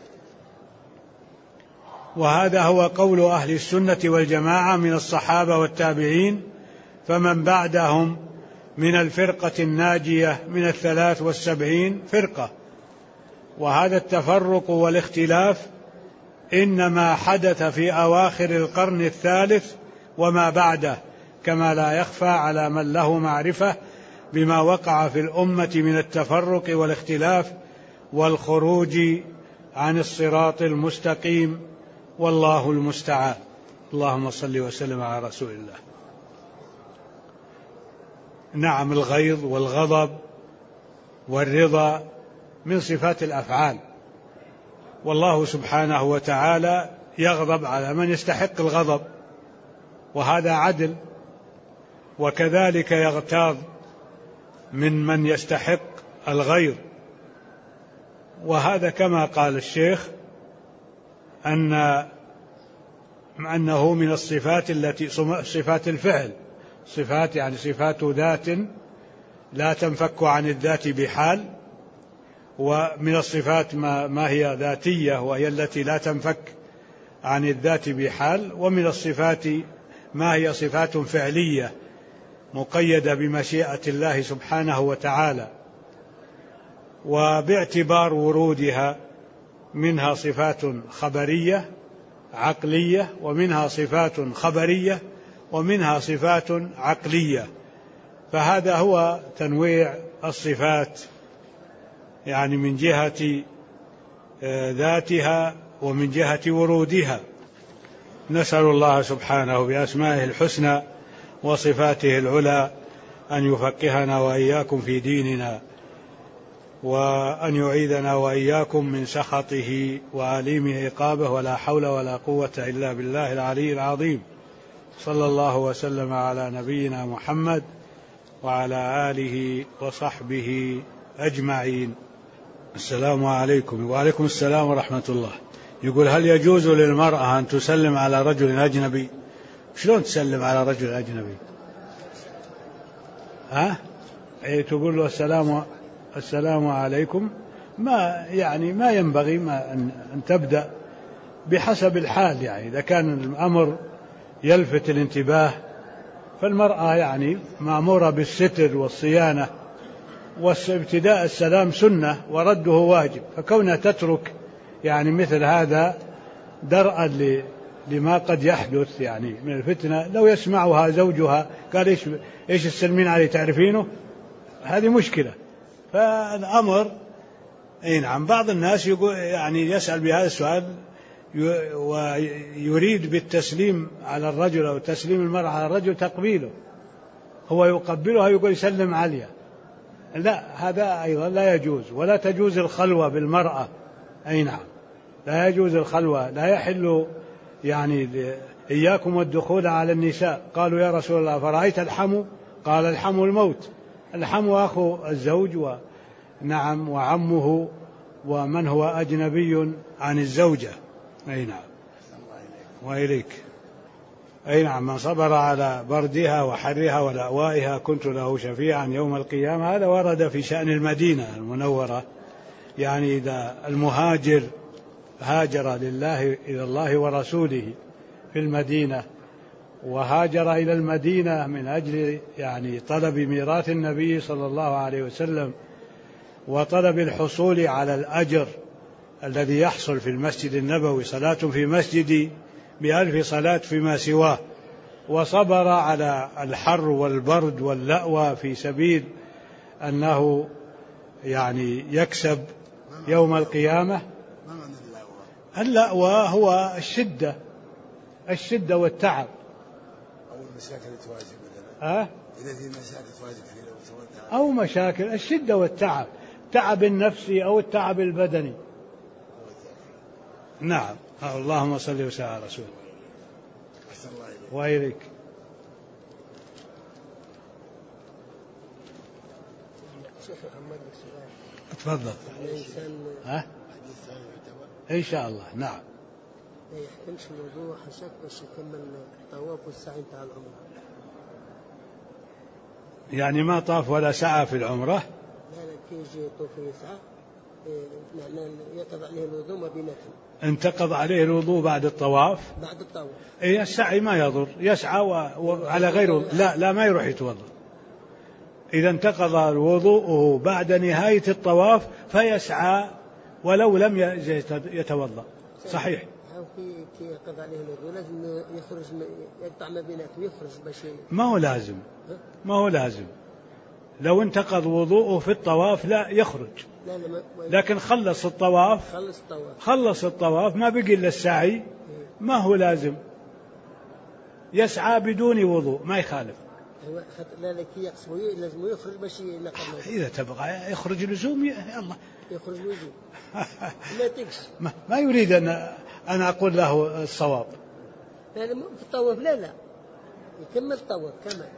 وهذا هو قول أهل السنة والجماعة من الصحابة والتابعين، فمن بعدهم من الفرقة الناجية من 73 فرقة. وهذا التفرق والاختلاف إنما حدث في أواخر القرن الثالث وما بعده، كما لا يخفى على من له معرفة بما وقع في الأمة من التفرق والاختلاف والخروج عن الصراط المستقيم، والله المستعان. اللهم صل وسلم على رسول الله. نعم، الغيظ والغضب والرضا من صفات الأفعال، والله سبحانه وتعالى يغضب على من يستحق الغضب، وهذا عدل، وكذلك يغتاظ من يستحق الغيظ. وهذا كما قال الشيخ أنه من الصفات التي صفات الفعل، صفات يعني صفات ذات لا تنفك عن الذات بحال، ومن الصفات ما هي ذاتية وهي التي لا تنفك عن الذات بحال، ومن الصفات ما هي صفات فعلية مقيدة بمشيئة الله سبحانه وتعالى. وباعتبار ورودها منها صفات خبرية عقلية، ومنها صفات خبرية، ومنها صفات عقلية. فهذا هو تنويع الصفات، يعني من جهة ذاتها ومن جهة ورودها. نسأل الله سبحانه بأسمائه الحسنى وصفاته العلى أن يفقهنا وإياكم في ديننا، وأن يعيذنا وإياكم من سخطه وآليم عقابه، ولا حول ولا قوة إلا بالله العلي العظيم. صلى الله وسلم على نبينا محمد وعلى آله وصحبه أجمعين. السلام عليكم. وعليكم السلام ورحمة الله. يقول: هل يجوز للمرأة أن تسلم على رجل أجنبي؟ شلون تسلم على رجل أجنبي؟ تقول له السلام عليكم. ما ينبغي أن تبدأ بحسب الحال. يعني إذا كان الأمر يلفت الانتباه فالمرأة يعني مأمورة بالستر والصيانة، وابتداء السلام سنة ورده واجب. فكونها تترك يعني مثل هذا درءا لما قد يحدث يعني من الفتنة، لو يسمعها زوجها قال: إيش السلمين عليه تعرفينه؟ هذه مشكلة. فالأمر نعم. بعض الناس يعني يسأل بهذا السؤال ويريد بالتسليم على الرجل أو تسليم المرأة على الرجل تقبيله، هو يقبلها يقول يسلم عليها. لا، هذا أيضا لا يجوز. ولا تجوز الخلوة بالمرأة. نعم، لا يجوز الخلوة. لا يحل يعني إياكم والدخول على النساء. قالوا: يا رسول الله فرأيت الحم؟ قال: الحم الموت. الحم أخو الزوج نعم وعمه ومن هو أجنبي عن الزوجة. نعم. وإليك. نعم. من صبر على بردها وحرها ولأوائها كنت له شفيعا يوم القيامة. هذا ورد في شأن المدينة المنورة. يعني إذا المهاجر هاجر إلى الله ورسوله في المدينة، وهاجر إلى المدينة من أجل يعني طلب ميراث النبي صلى الله عليه وسلم وطلب الحصول على الأجر الذي يحصل في المسجد النبوي، صلاة في مسجدي ب1000 صلاة فيما سواه، وصبر على الحر والبرد واللأوى في سبيل أنه يعني يكسب يوم القيامة. اللأوى هو الشدة والتعب. أو المشاكل تواجه مثلا. إذا في مشاكل تواجه فيه أو مشاكل الشدة والتعب، تعب النفسي أو التعب البدني. نعم. اللهم صل وسلم على رسول وإليك. تفضل. إن شاء الله. نعم. ما يحتمش الوضوء حسب بس يكمل الطواف والسعي بتاع العمرة. يعني ما طاف ولا سعى في العمرة. لا كيجي يطوف ويسعى معناه يقضى عليه الوضوء ما بينته. انتقض عليه الوضوء بعد الطواف. بعد الطواف. السعي ما يضر، يسعى على غيره. لا ما يروح يتوضا. إذا انتقض وضوءه بعد نهاية الطواف فيسعى ولو لم يتوضا. صحيح. كي يقضى عليه الوضوء لازم يخرج يقطع ما بيناتهم يخرج باش. ما هو لازم. لو انتقض وضوءه في الطواف لا يخرج. لكن خلص الطواف ما بقي إلا السعي، ما هو لازم يسعى بدون وضوء، ما يخالف. لا يقصد لازم يخرج باش ينقض. إذا تبغى يخرج لزوم الله يخرج لزوم. لا تكش. ما يريد أن أقول له الصواب. لا في الطواف لا يكمل الطواف كمان.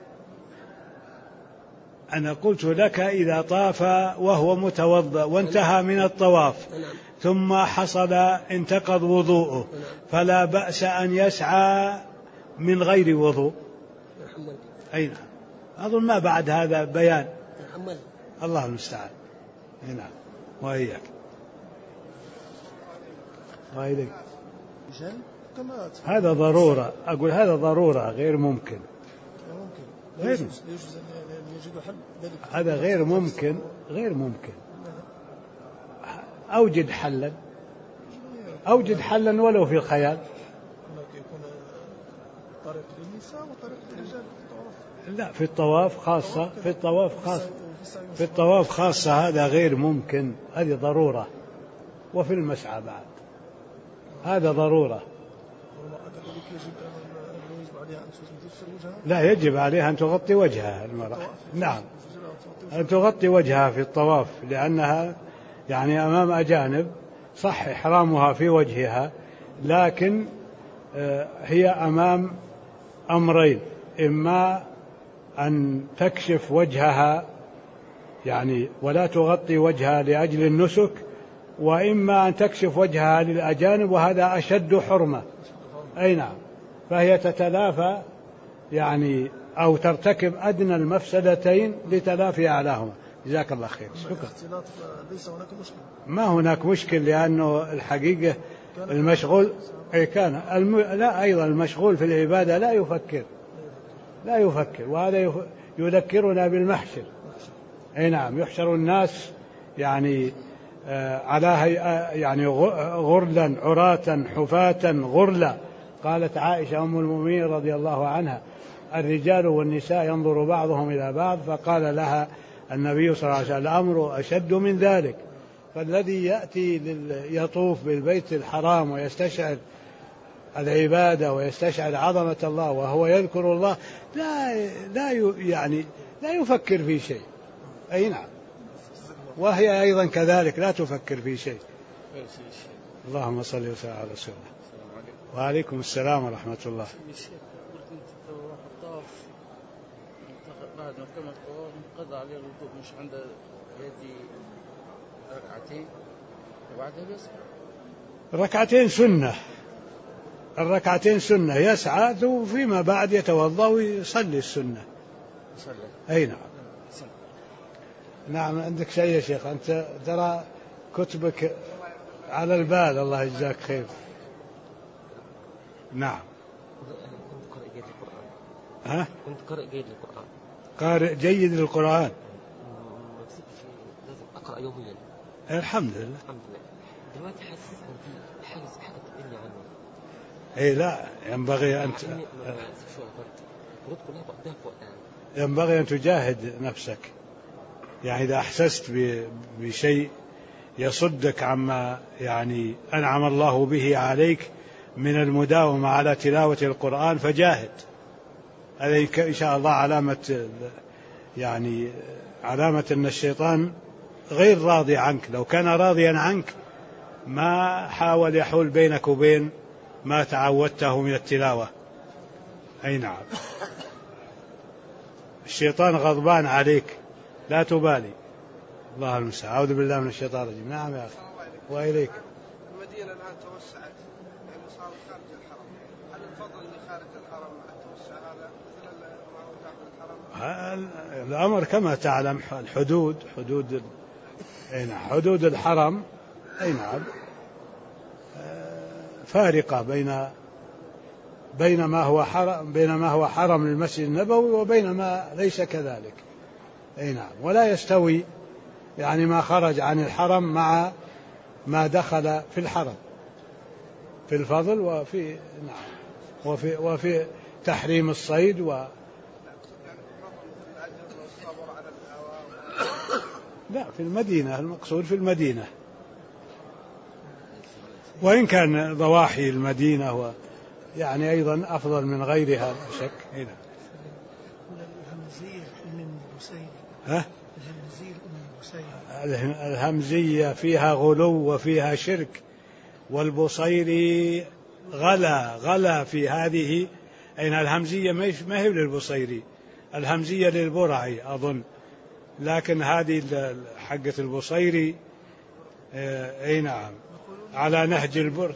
أنا قلت لك إذا طاف وهو متوضأ وانتهى من الطواف ثم حصل انتقض وضوءه فلا بأس أن يسعى من غير وضوء. أين أظن ما بعد هذا بيان. الله المستعان. نعم. وإياك. وإليك. هذا ضرورة. أقول هذا ضرورة غير ممكن. هذا غير ممكن. أوجد حلا ولو في الخيال. يكون طريق لا، في الطواف خاصة، في الطواف خاصة هذا غير ممكن، هذه ضرورة. وفي المسعى بعد هذا ضرورة. لا، يجب عليها أن تغطي وجهها المرأة. نعم، أن تغطي وجهها في الطواف، لأنها يعني أمام أجانب. صح إحرامها في وجهها، لكن هي أمام أمرين: إما أن تكشف وجهها يعني ولا تغطي وجهها لأجل النسك، وإما أن تكشف وجهها للأجانب، وهذا أشد حرمة. أي نعم، فهي تتلافى يعني أو ترتكب أدنى المفسدتين لتلافي أعلاهما. جزاك الله خير. شكرا. ما هناك مشكل، لأنه الحقيقة المشغول لا، أيضا المشغول في العبادة لا يفكر، وهذا يذكرنا بالمحشر. أي نعم، يحشر الناس يعني على هيئة يعني غرلا عراة حفاة غرلا. قالت عائشة أم المؤمنين رضي الله عنها: الرجال والنساء ينظر بعضهم إلى بعض. فقال لها النبي صلى الله عليه وسلم: الأمر أشد من ذلك. فالذي يأتي يطوف بالبيت الحرام ويستشعر العبادة ويستشعر عظمة الله وهو يذكر الله لا يفكر في شيء. أي نعم، وهي أيضا كذلك لا تفكر في شيء. اللهم صل وسلم على رسول الله. وعليكم السلام ورحمة الله. بعد ما كمل الطواف قضى عليه الوضوء، مش عنده يدي ركعتين وبعدها يسعى. الركعتين سنة يسعى، وفيما بعد يتوضأ ويصلي السنة. أي نعم. نعم، عندك شيء يا شيخ؟ أنت ترى كتبك على البال، الله يجزاك خير. نعم. كنت قارئ جيد للقرآن. قارئ جيد للقرآن. لازم أقرأ يوميا. الحمد لله. دلوقتي حاسس إن في حاجة تقلني عنه. إيه، لا، ينبغي أن تجاهد نفسك. يعني إذا أحسست بشيء يصدك عما يعني أنعم الله به عليك من المداومة على تلاوة القرآن فجاهد. هذه إن شاء الله علامة أن الشيطان غير راضي عنك. لو كان راضيا عنك ما حاول يحول بينك وبين ما تعودته من التلاوة. أي نعم، الشيطان غضبان عليك، لا تبالي. الله المستعان. أعوذ بالله من الشيطان الرجيم. نعم يا أخي. وإليك. المدينة الآن توسعت، يعني صارت خارج الحرم. هل الفضل اللي خارج الحرم التوسع هذا مثل ما هو داخل الحرم؟ الأمر كما تعلم حدود الحرم. أي نعم، فارقة بين ما هو حرم المسجد النبوي وبين ما ليس كذلك. أي نعم، ولا يستوي يعني ما خرج عن الحرم مع ما دخل في الحرم في الفضل وفي تحريم الصيد لا، في المدينة. المقصود في المدينة، وإن كان ضواحي المدينة يعني أيضا أفضل من غيرها لا شك. هنا الهمزية فيها غلو وفيها شرك، والبصيري غلا في هذه. أين الهمزية ما هي للبصيري، الهمزية للبرعي أظن، لكن هذه حقة البصيري أي نعم على نهج البر.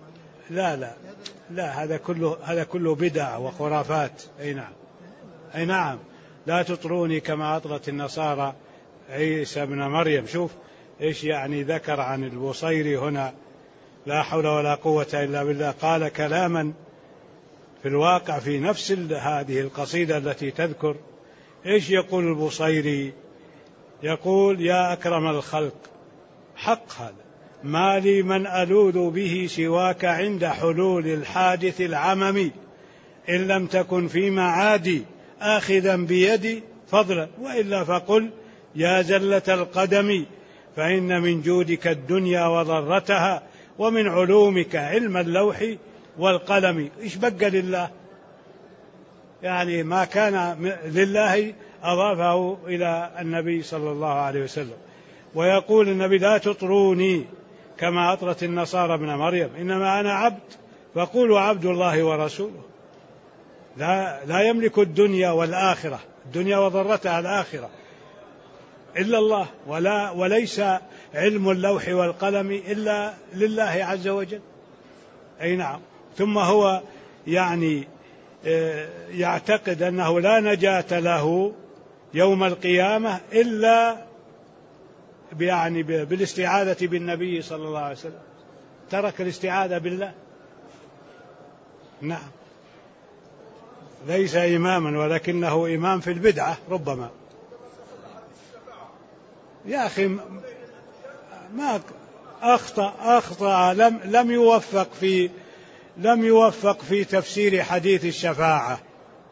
لا، هذا كله بدع وخرافات. أي نعم، لا تطروني كما أطرت النصارى عيسى ابن مريم. شوف إيش يعني ذكر عن البصيري هنا، لا حول ولا قوة إلا بالله. قال كلاما في الواقع في نفس هذه القصيدة التي تذكر. إيش يقول البصيري؟ يقول: يا أكرم الخلق، حق هذا، ما لي من ألوذ به سواك عند حلول الحادث العمم، إن لم تكن في معادي آخذا بيدي فضلا، وإلا فقل يا زلة القدم فإن من جودك الدنيا وضرتها ومن علومك علم اللوح والقلم. إيش بقى لله؟ يعني ما كان لله أضافه إلى النبي صلى الله عليه وسلم. ويقول النبي لا تطروني كما أطرت النصارى ابن مريم، إنما أنا عبد فقولوا عبد الله ورسوله. لا يملك الدنيا والآخرة، الدنيا وضرتها الآخرة إلا الله، وليس علم اللوح والقلم إلا لله عز وجل. أي نعم. ثم هو يعني يعتقد أنه لا نجاة له يوم القيامة إلا يعني بالاستعاذة بالنبي صلى الله عليه وسلم، ترك الاستعاذة بالله. نعم، ليس إماما ولكنه إمام في البدعة ربما. يا أخي ما أخطأ لم يوفق في تفسير حديث الشفاعة،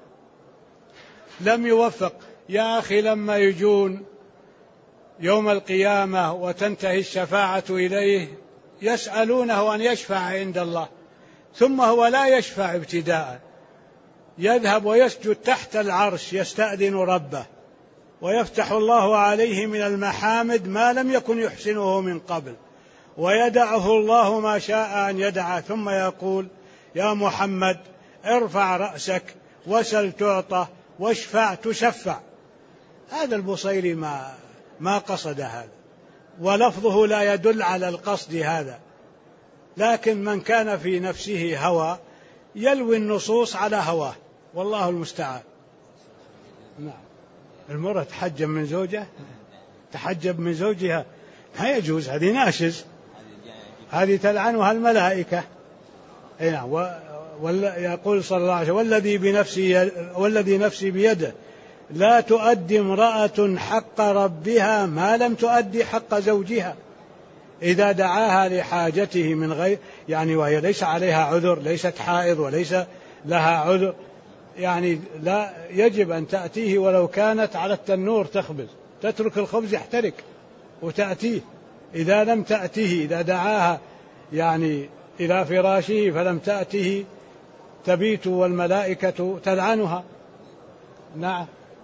لم يوفق. يا أخي لما يجون يوم القيامة وتنتهي الشفاعة إليه يسألونه أن يشفع عند الله، ثم هو لا يشفع ابتداء، يذهب ويسجد تحت العرش يستأذن ربه، ويفتح الله عليه من المحامد ما لم يكن يحسنه من قبل، ويدعه الله ما شاء أن يدعه، ثم يقول يا محمد ارفع رأسك وسل تعطى واشفع تشفع. هذا البصيري ما قصد هذا، ولفظه لا يدل على القصد هذا، لكن من كان في نفسه هوى يلوي النصوص على هواه، والله المستعان. نعم. المرأة تحجب من زوجها، تحجب من زوجها، ما يجوز، هذه ناشز، هذه تلعنها الملائكة. نعم. يقول صلى الله عليه وسلم والذي نفسي بيده لا تؤدي امرأة حق ربها ما لم تؤدي حق زوجها، إذا دعاها لحاجته من غير يعني وهي ليس عليها عذر، ليست حائض وليس لها عذر، يعني لا يجب أن تأتيه ولو كانت على التنور تخبز، تترك الخبز يحترق وتأتيه. إذا لم تأتيه، إذا دعاها يعني إلى فراشه فلم تأته تبيت والملائكة تلعنها. نعم.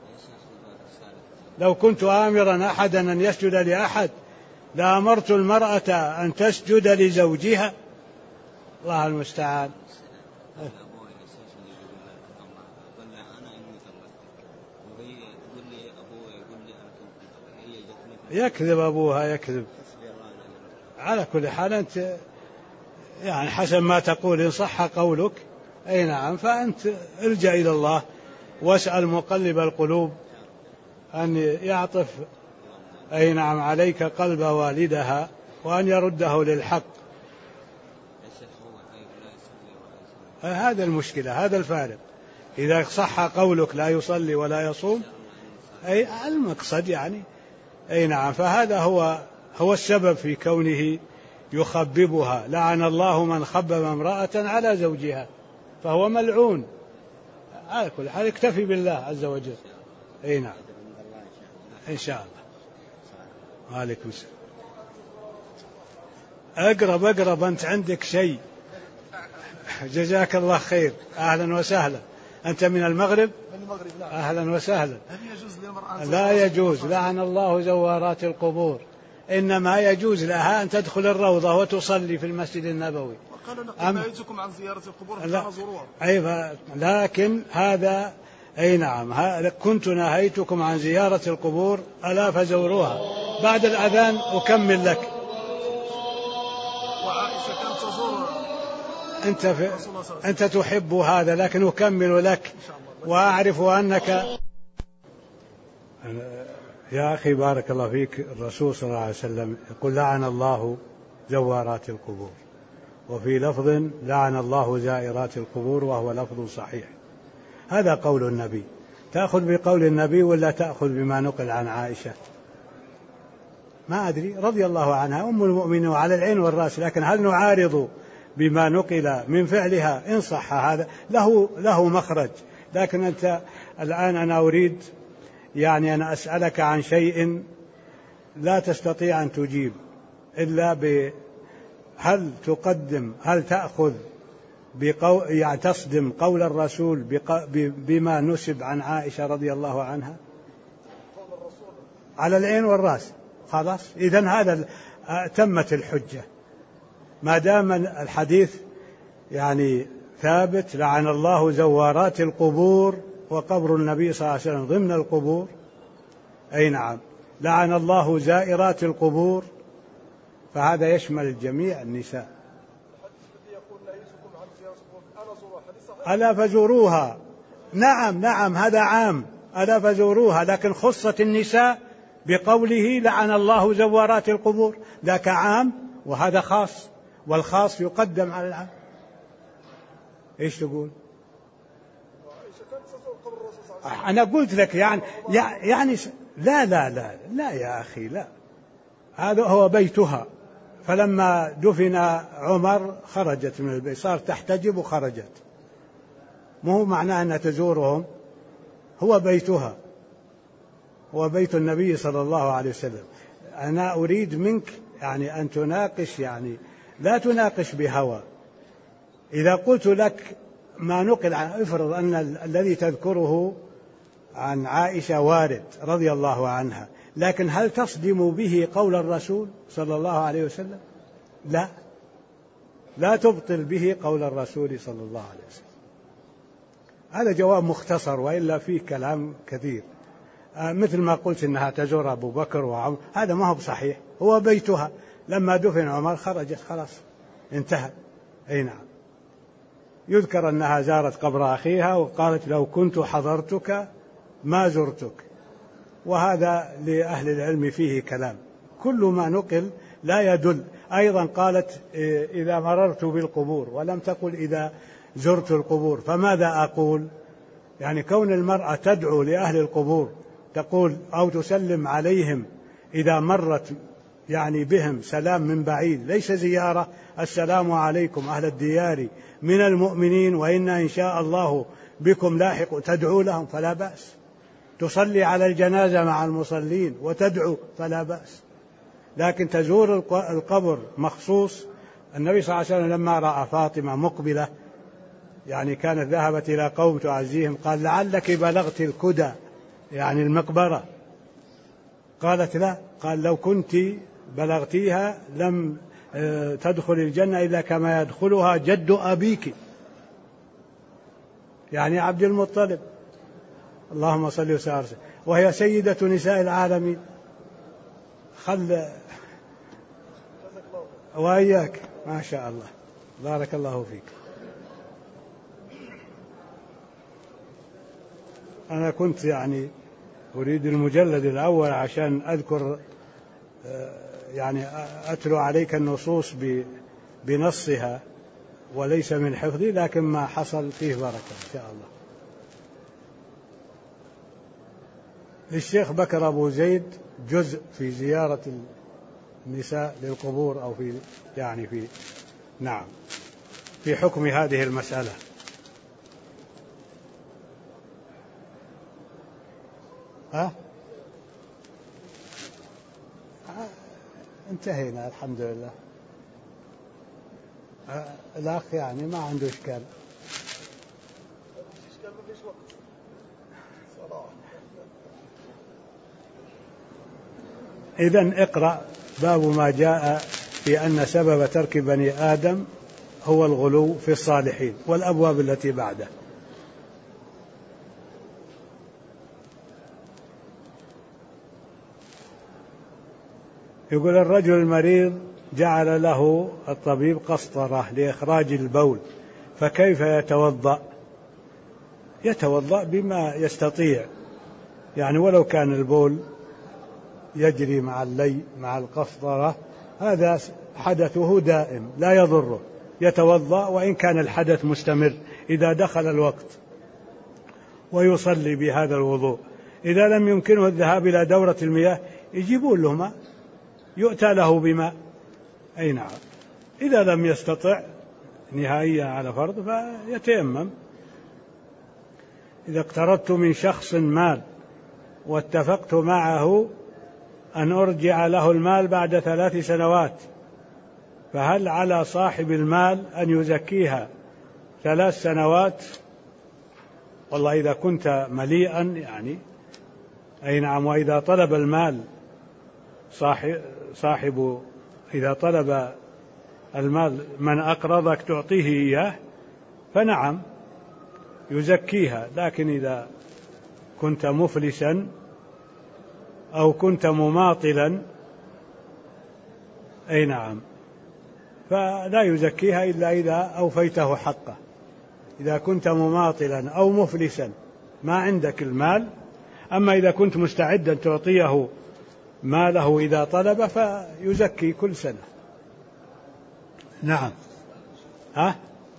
لو كنت آمرا أحدا أن يسجد لأحد لأمرت المرأة أن تسجد لزوجها. الله المستعان. يكذب أبوها، يكذب. على كل حال أنت يعني حسب ما تقول إن صح قولك أي نعم، فأنت الجأ إلى الله واسأل مقلب القلوب أن يعطف أي نعم عليك قلب والدها وأن يرده للحق. هذا المشكلة، هذا الفارق. إذا صح قولك لا يصلي ولا يصوم أي المقصد يعني أي نعم، فهذا هو السبب في كونه يخببها. لعن الله من خبب امرأة على زوجها فهو ملعون. على كل حال اكتفي بالله عز وجل. أي نعم إن شاء الله. وعليكم السلام. أقرب أنت عندك شيء. جزاك الله خير. أهلا وسهلا. أنت من المغرب؟ من المغرب. لا. أهلا وسهلا. هل يجوز للمرأة؟ لا يجوز، لعن الله زوارات القبور. إنما يجوز لها أن تدخل الروضة وتصلي في المسجد النبوي. وقال نحن نهيتكم عن زيارة القبور فلا زوروها. أيوة، لكن هذا أي نعم، كنت نهيتكم عن زيارة القبور ألا فزوروها. بعد الأذان أكمل لك. وعائشة كانت تزور. أنت تحب هذا، لكن أكمل لك وأعرف أنك يا أخي بارك الله فيك. الرسول صلى الله عليه وسلم يقول لعن الله زوارات القبور، وفي لفظ لعن الله زائرات القبور، وهو لفظ صحيح. هذا قول النبي. تأخذ بقول النبي ولا تأخذ بما نقل عن عائشة؟ ما أدري، رضي الله عنها أم المؤمنين وعلى العين والرأس، لكن هل نعارض بما نقل من فعلها إن صح هذا له مخرج. لكن أنت الآن أنا أريد يعني أن أسألك عن شيء لا تستطيع أن تجيب إلا هل تأخذ يعني تصدم قول الرسول بما نسب عن عائشة رضي الله عنها على العين والرأس؟ خلاص، إذن هذا تمت الحجة ما دام الحديث يعني ثابت. لعن الله زوارات القبور، وقبر النبي صلى الله عليه وسلم ضمن القبور. أي نعم، لعن الله زائرات القبور، فهذا يشمل الجميع النساء. ألا فزوروها، نعم هذا عام، ألا فزوروها، لكن خصت النساء بقوله لعن الله زوارات القبور، ذاك عام وهذا خاص، والخاص يقدم على العام. إيش تقول؟ أنا قلت لك يعني لا يا أخي، لا، هذا هو بيتها، فلما دفن عمر خرجت من البيت، صارت تحتجب وخرجت، مو معناه أنها تزورهم، هو بيتها، هو بيت النبي صلى الله عليه وسلم. أنا أريد منك يعني أن تناقش، يعني لا تناقش بهوى. إذا قلت لك ما نقل عن، افرض أن الذي تذكره عن عائشة وارد رضي الله عنها، لكن هل تصدم به قول الرسول صلى الله عليه وسلم؟ لا تبطل به قول الرسول صلى الله عليه وسلم. هذا جواب مختصر، وإلا فيه كلام كثير. مثل ما قلت إنها تزور أبو بكر وعمر، هذا ما هو بصحيح، هو بيتها، لما دفن عمر خرجت، خلاص انتهى. أي نعم. يذكر أنها زارت قبر أخيها وقالت لو كنت حضرتك ما زرتك، وهذا لأهل العلم فيه كلام، كل ما نقل لا يدل. أيضا قالت إذا مررت بالقبور، ولم تقل إذا زرت القبور، فماذا أقول؟ يعني كون المرأة تدعو لأهل القبور، تقول أو تسلم عليهم إذا مرت يعني بهم سلام من بعيد، ليس زيارة، السلام عليكم أهل الديار من المؤمنين وإنا إن شاء الله بكم لاحق، تدعو لهم فلا بأس، تصلي على الجنازة مع المصلين وتدعو فلا بأس. لكن تزور القبر مخصوص. النبي صلى الله عليه وسلم لما رأى فاطمة مقبلة، يعني كانت ذهبت إلى قوم تعزيهم، قال لعلك بلغت الكدى، يعني المقبرة. قالت لا، قال لو كنت بلغتيها لم تدخل الجنة إلا كما يدخلها جد أبيك، يعني عبد المطلب، اللهم صل وسلم، وهي سيدة نساء العالمين. وإياك، ما شاء الله، بارك الله فيك. أنا كنت يعني أريد المجلد الأول عشان أذكر، يعني أتلو عليك النصوص بنصها وليس من حفظي، لكن ما حصل فيه بركة إن شاء الله. للشيخ بكر أبو زيد جزء في زيارة النساء للقبور، أو في يعني في نعم في حكم هذه المسألة. انتهينا الحمد لله. الأخ يعني ما عنده إشكال. إذن اقرأ باب ما جاء في أن سبب ترك بني آدم هو الغلو في الصالحين، والأبواب التي بعده. يقول الرجل المريض جعل له الطبيب قسطرة لإخراج البول، فكيف يتوضأ؟ يتوضأ بما يستطيع، يعني ولو كان البول يجري مع اللي مع القسطرة، هذا حدثه دائم لا يضره، يتوضأ وإن كان الحدث مستمر إذا دخل الوقت، ويصلي بهذا الوضوء. إذا لم يمكنه الذهاب إلى دورة المياه يجيبون له ماء، يؤتى له بماء. أي نعم. إذا لم يستطع نهائية على فرض فيتيمم. إذا اقترضت من شخص مال واتفقت معه أن أرجع له المال بعد 3 سنوات، فهل على صاحب المال أن يزكيها 3 سنوات؟ والله إذا كنت مليئا يعني أي نعم. وإذا طلب المال صاحب إذا طلب المال من أقرضك تعطيه إياه فنعم يزكيها. لكن إذا كنت مفلسا أو كنت مماطلا أي نعم فلا يزكيها إلا إذا أوفيته حقه. إذا كنت مماطلا أو مفلسا ما عندك المال. أما إذا كنت مستعدا تعطيه ماله إذا طلب فيزكي كل سنة. نعم. ها؟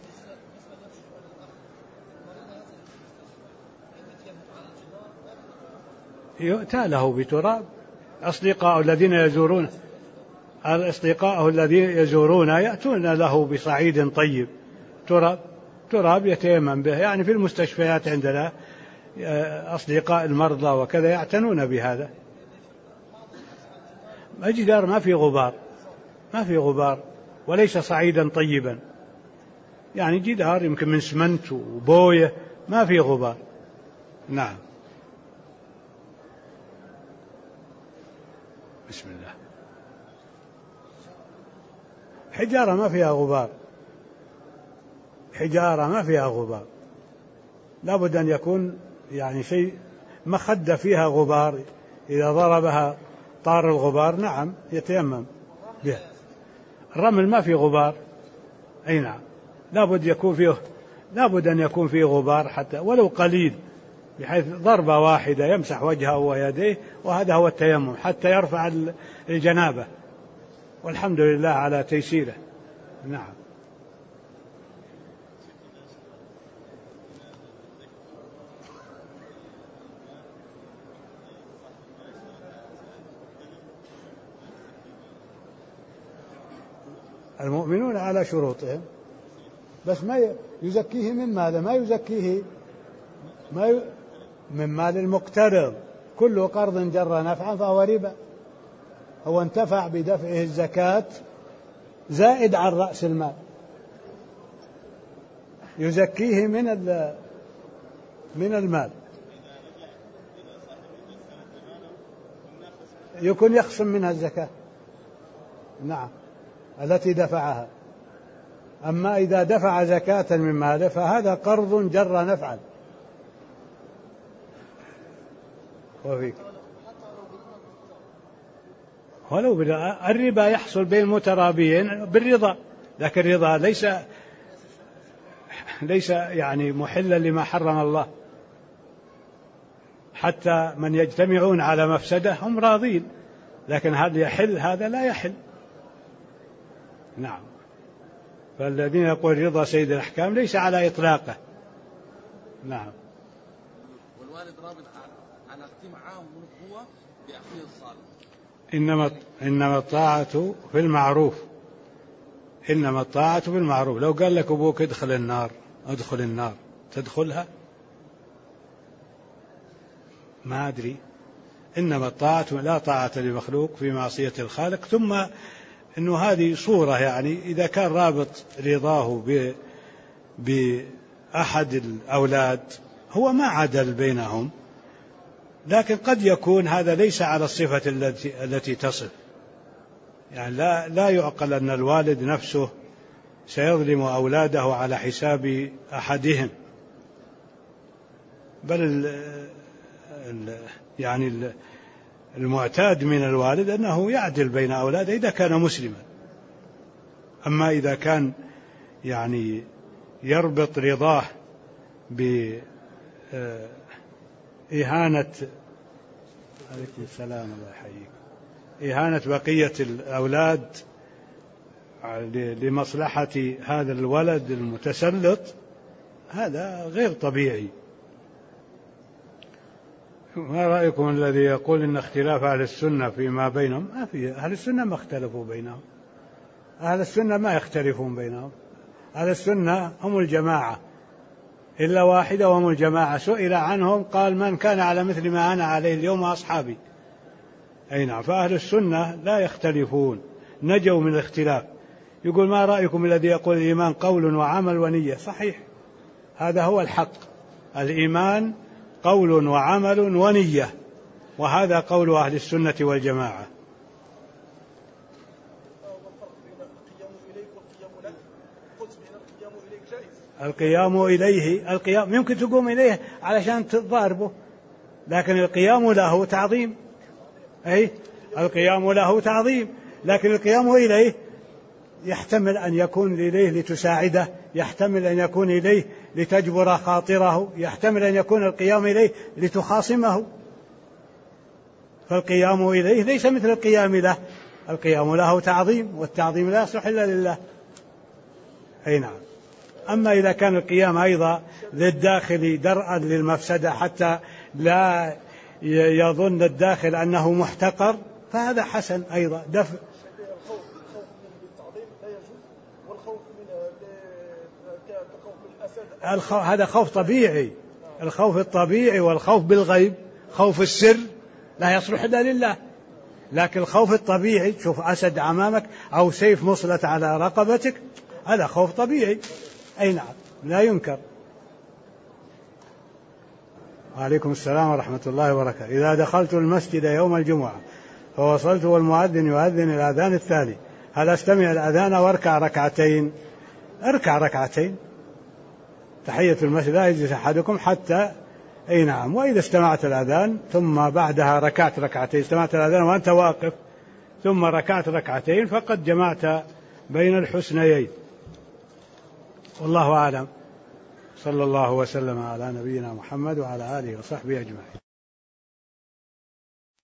يؤتى له بتراب. أصدقاء الذين يزورون الأصدقاء الذين يزورون يأتون له بصعيد طيب تراب يتيمم به. يعني في المستشفيات عندنا أصدقاء المرضى وكذا يعتنون بهذا. الجدار ما في غبار وليس صعيدا طيبا، يعني جدار يمكن من سمنت وبوية ما في غبار. نعم. بسم الله. حجارة ما فيها غبار. لابد أن يكون يعني شيء مخدة فيها غبار، إذا ضربها طار الغبار نعم يتيمم بها. الرمل ما فيه غبار. أي نعم. لابد أن يكون فيه غبار حتى ولو قليل، بحيث ضربة واحدة يمسح وجهه ويديه، وهذا هو التيمم حتى يرفع الجنابة. والحمد لله على تيسيره. نعم. المؤمنون على شروطهم، بس ما يزكيه من ماذا؟ ما يزكيه من مال المقترض. كل قرض جر نفعا فهو ربا. هو انتفع بدفعه الزكاة زائد عن رأس المال، يزكيه من المال. يكون يخصم منها الزكاة. نعم التي دفعها. أما إذا دفع زكاة من ماله فهذا قرض جر نفعا. وفيك ولو الربا يحصل بين المترابيين بالرضا، لكن الرضا ليس يعني محلا لما حرم الله. حتى من يجتمعون على مفسدة هم راضين، لكن هذا يحل هذا لا يحل. نعم. فالذين يقول رضا سيد الأحكام ليس على إطلاقه. نعم. والوالد رابط على اجتماعهم هو بأخيه الصالح. إنما الطاعة في المعروف. لو قال لك أبوك ادخل النار تدخلها؟ ما أدري. إنما الطاعة لا طاعة لمخلوق في معصية الخالق. ثم إنه هذه صورة، يعني إذا كان رابط رضاه بأحد الأولاد هو ما عدل بينهم، لكن قد يكون هذا ليس على الصفة التي تصف. يعني لا يعقل أن الوالد نفسه سيظلم أولاده على حساب أحدهم، بل يعني المعتاد من الوالد أنه يعدل بين أولاده إذا كان مسلما. أما إذا كان يعني يربط رضاه بإهانة عليكم السلام الله يحييك إهانة بقية الأولاد لمصلحة هذا الولد المتسلط، هذا غير طبيعي. ما رأيكم الذي يقول إن اختلاف أهل السنة فيما بينهم؟ ما في. أهل السنة ما اختلفوا بينهم. أهل السنة ما يختلفون بينهم. أهل السنة هم الجماعة إلا واحدة وهم الجماعة، سئل عنهم قال من كان على مثل ما أنا عليه اليوم أصحابي. أي نعم. فأهل السنة لا يختلفون، نجوا من الاختلاف. يقول ما رأيكم الذي يقول الإيمان قول وعمل ونية؟ صحيح، هذا هو الحق، الإيمان قول وعمل ونية، وهذا قول أهل السنة والجماعة. القيام إليه، القيام يمكن تقوم إليه علشان تضاربه، لكن القيام له تعظيم. أي القيام له تعظيم، لكن القيام إليه يحتمل أن يكون إليه لتساعده، يحتمل أن يكون إليه لتجبر خاطره، يحتمل أن يكون القيام إليه لتخاصمه. فالقيام إليه ليس مثل القيام له، القيام له تعظيم، والتعظيم لا يصلح إلا لله. أي نعم. أما إذا كان القيام أيضا للداخل درءا للمفسدة حتى لا يظن الداخل أنه محتقر، فهذا حسن أيضا، دفع. هذا خوف طبيعي، الخوف الطبيعي والخوف بالغيب، خوف السر لا يصلح إلا لله. لكن الخوف الطبيعي، تشوف أسد أمامك أو سيف مصلت على رقبتك، هذا خوف طبيعي. أي نعم، لا ينكر. وعليكم السلام ورحمة الله وبركاته. إذا دخلت المسجد يوم الجمعة فوصلت والمؤذن يؤذن الأذان الثاني، هل أستمع الأذان واركع ركعتين؟ اركع ركعتين، تحية المسجد لا يجلس أحدكم حتى. أي نعم. وإذا استمعت الأذان ثم بعدها ركعت ركعتين، استمعت الأذان وأنت واقف ثم ركعت ركعتين، فقد جمعت بين الحسنيين. والله أعلم. صلى الله وسلم على نبينا محمد وعلى آله وصحبه أجمعين.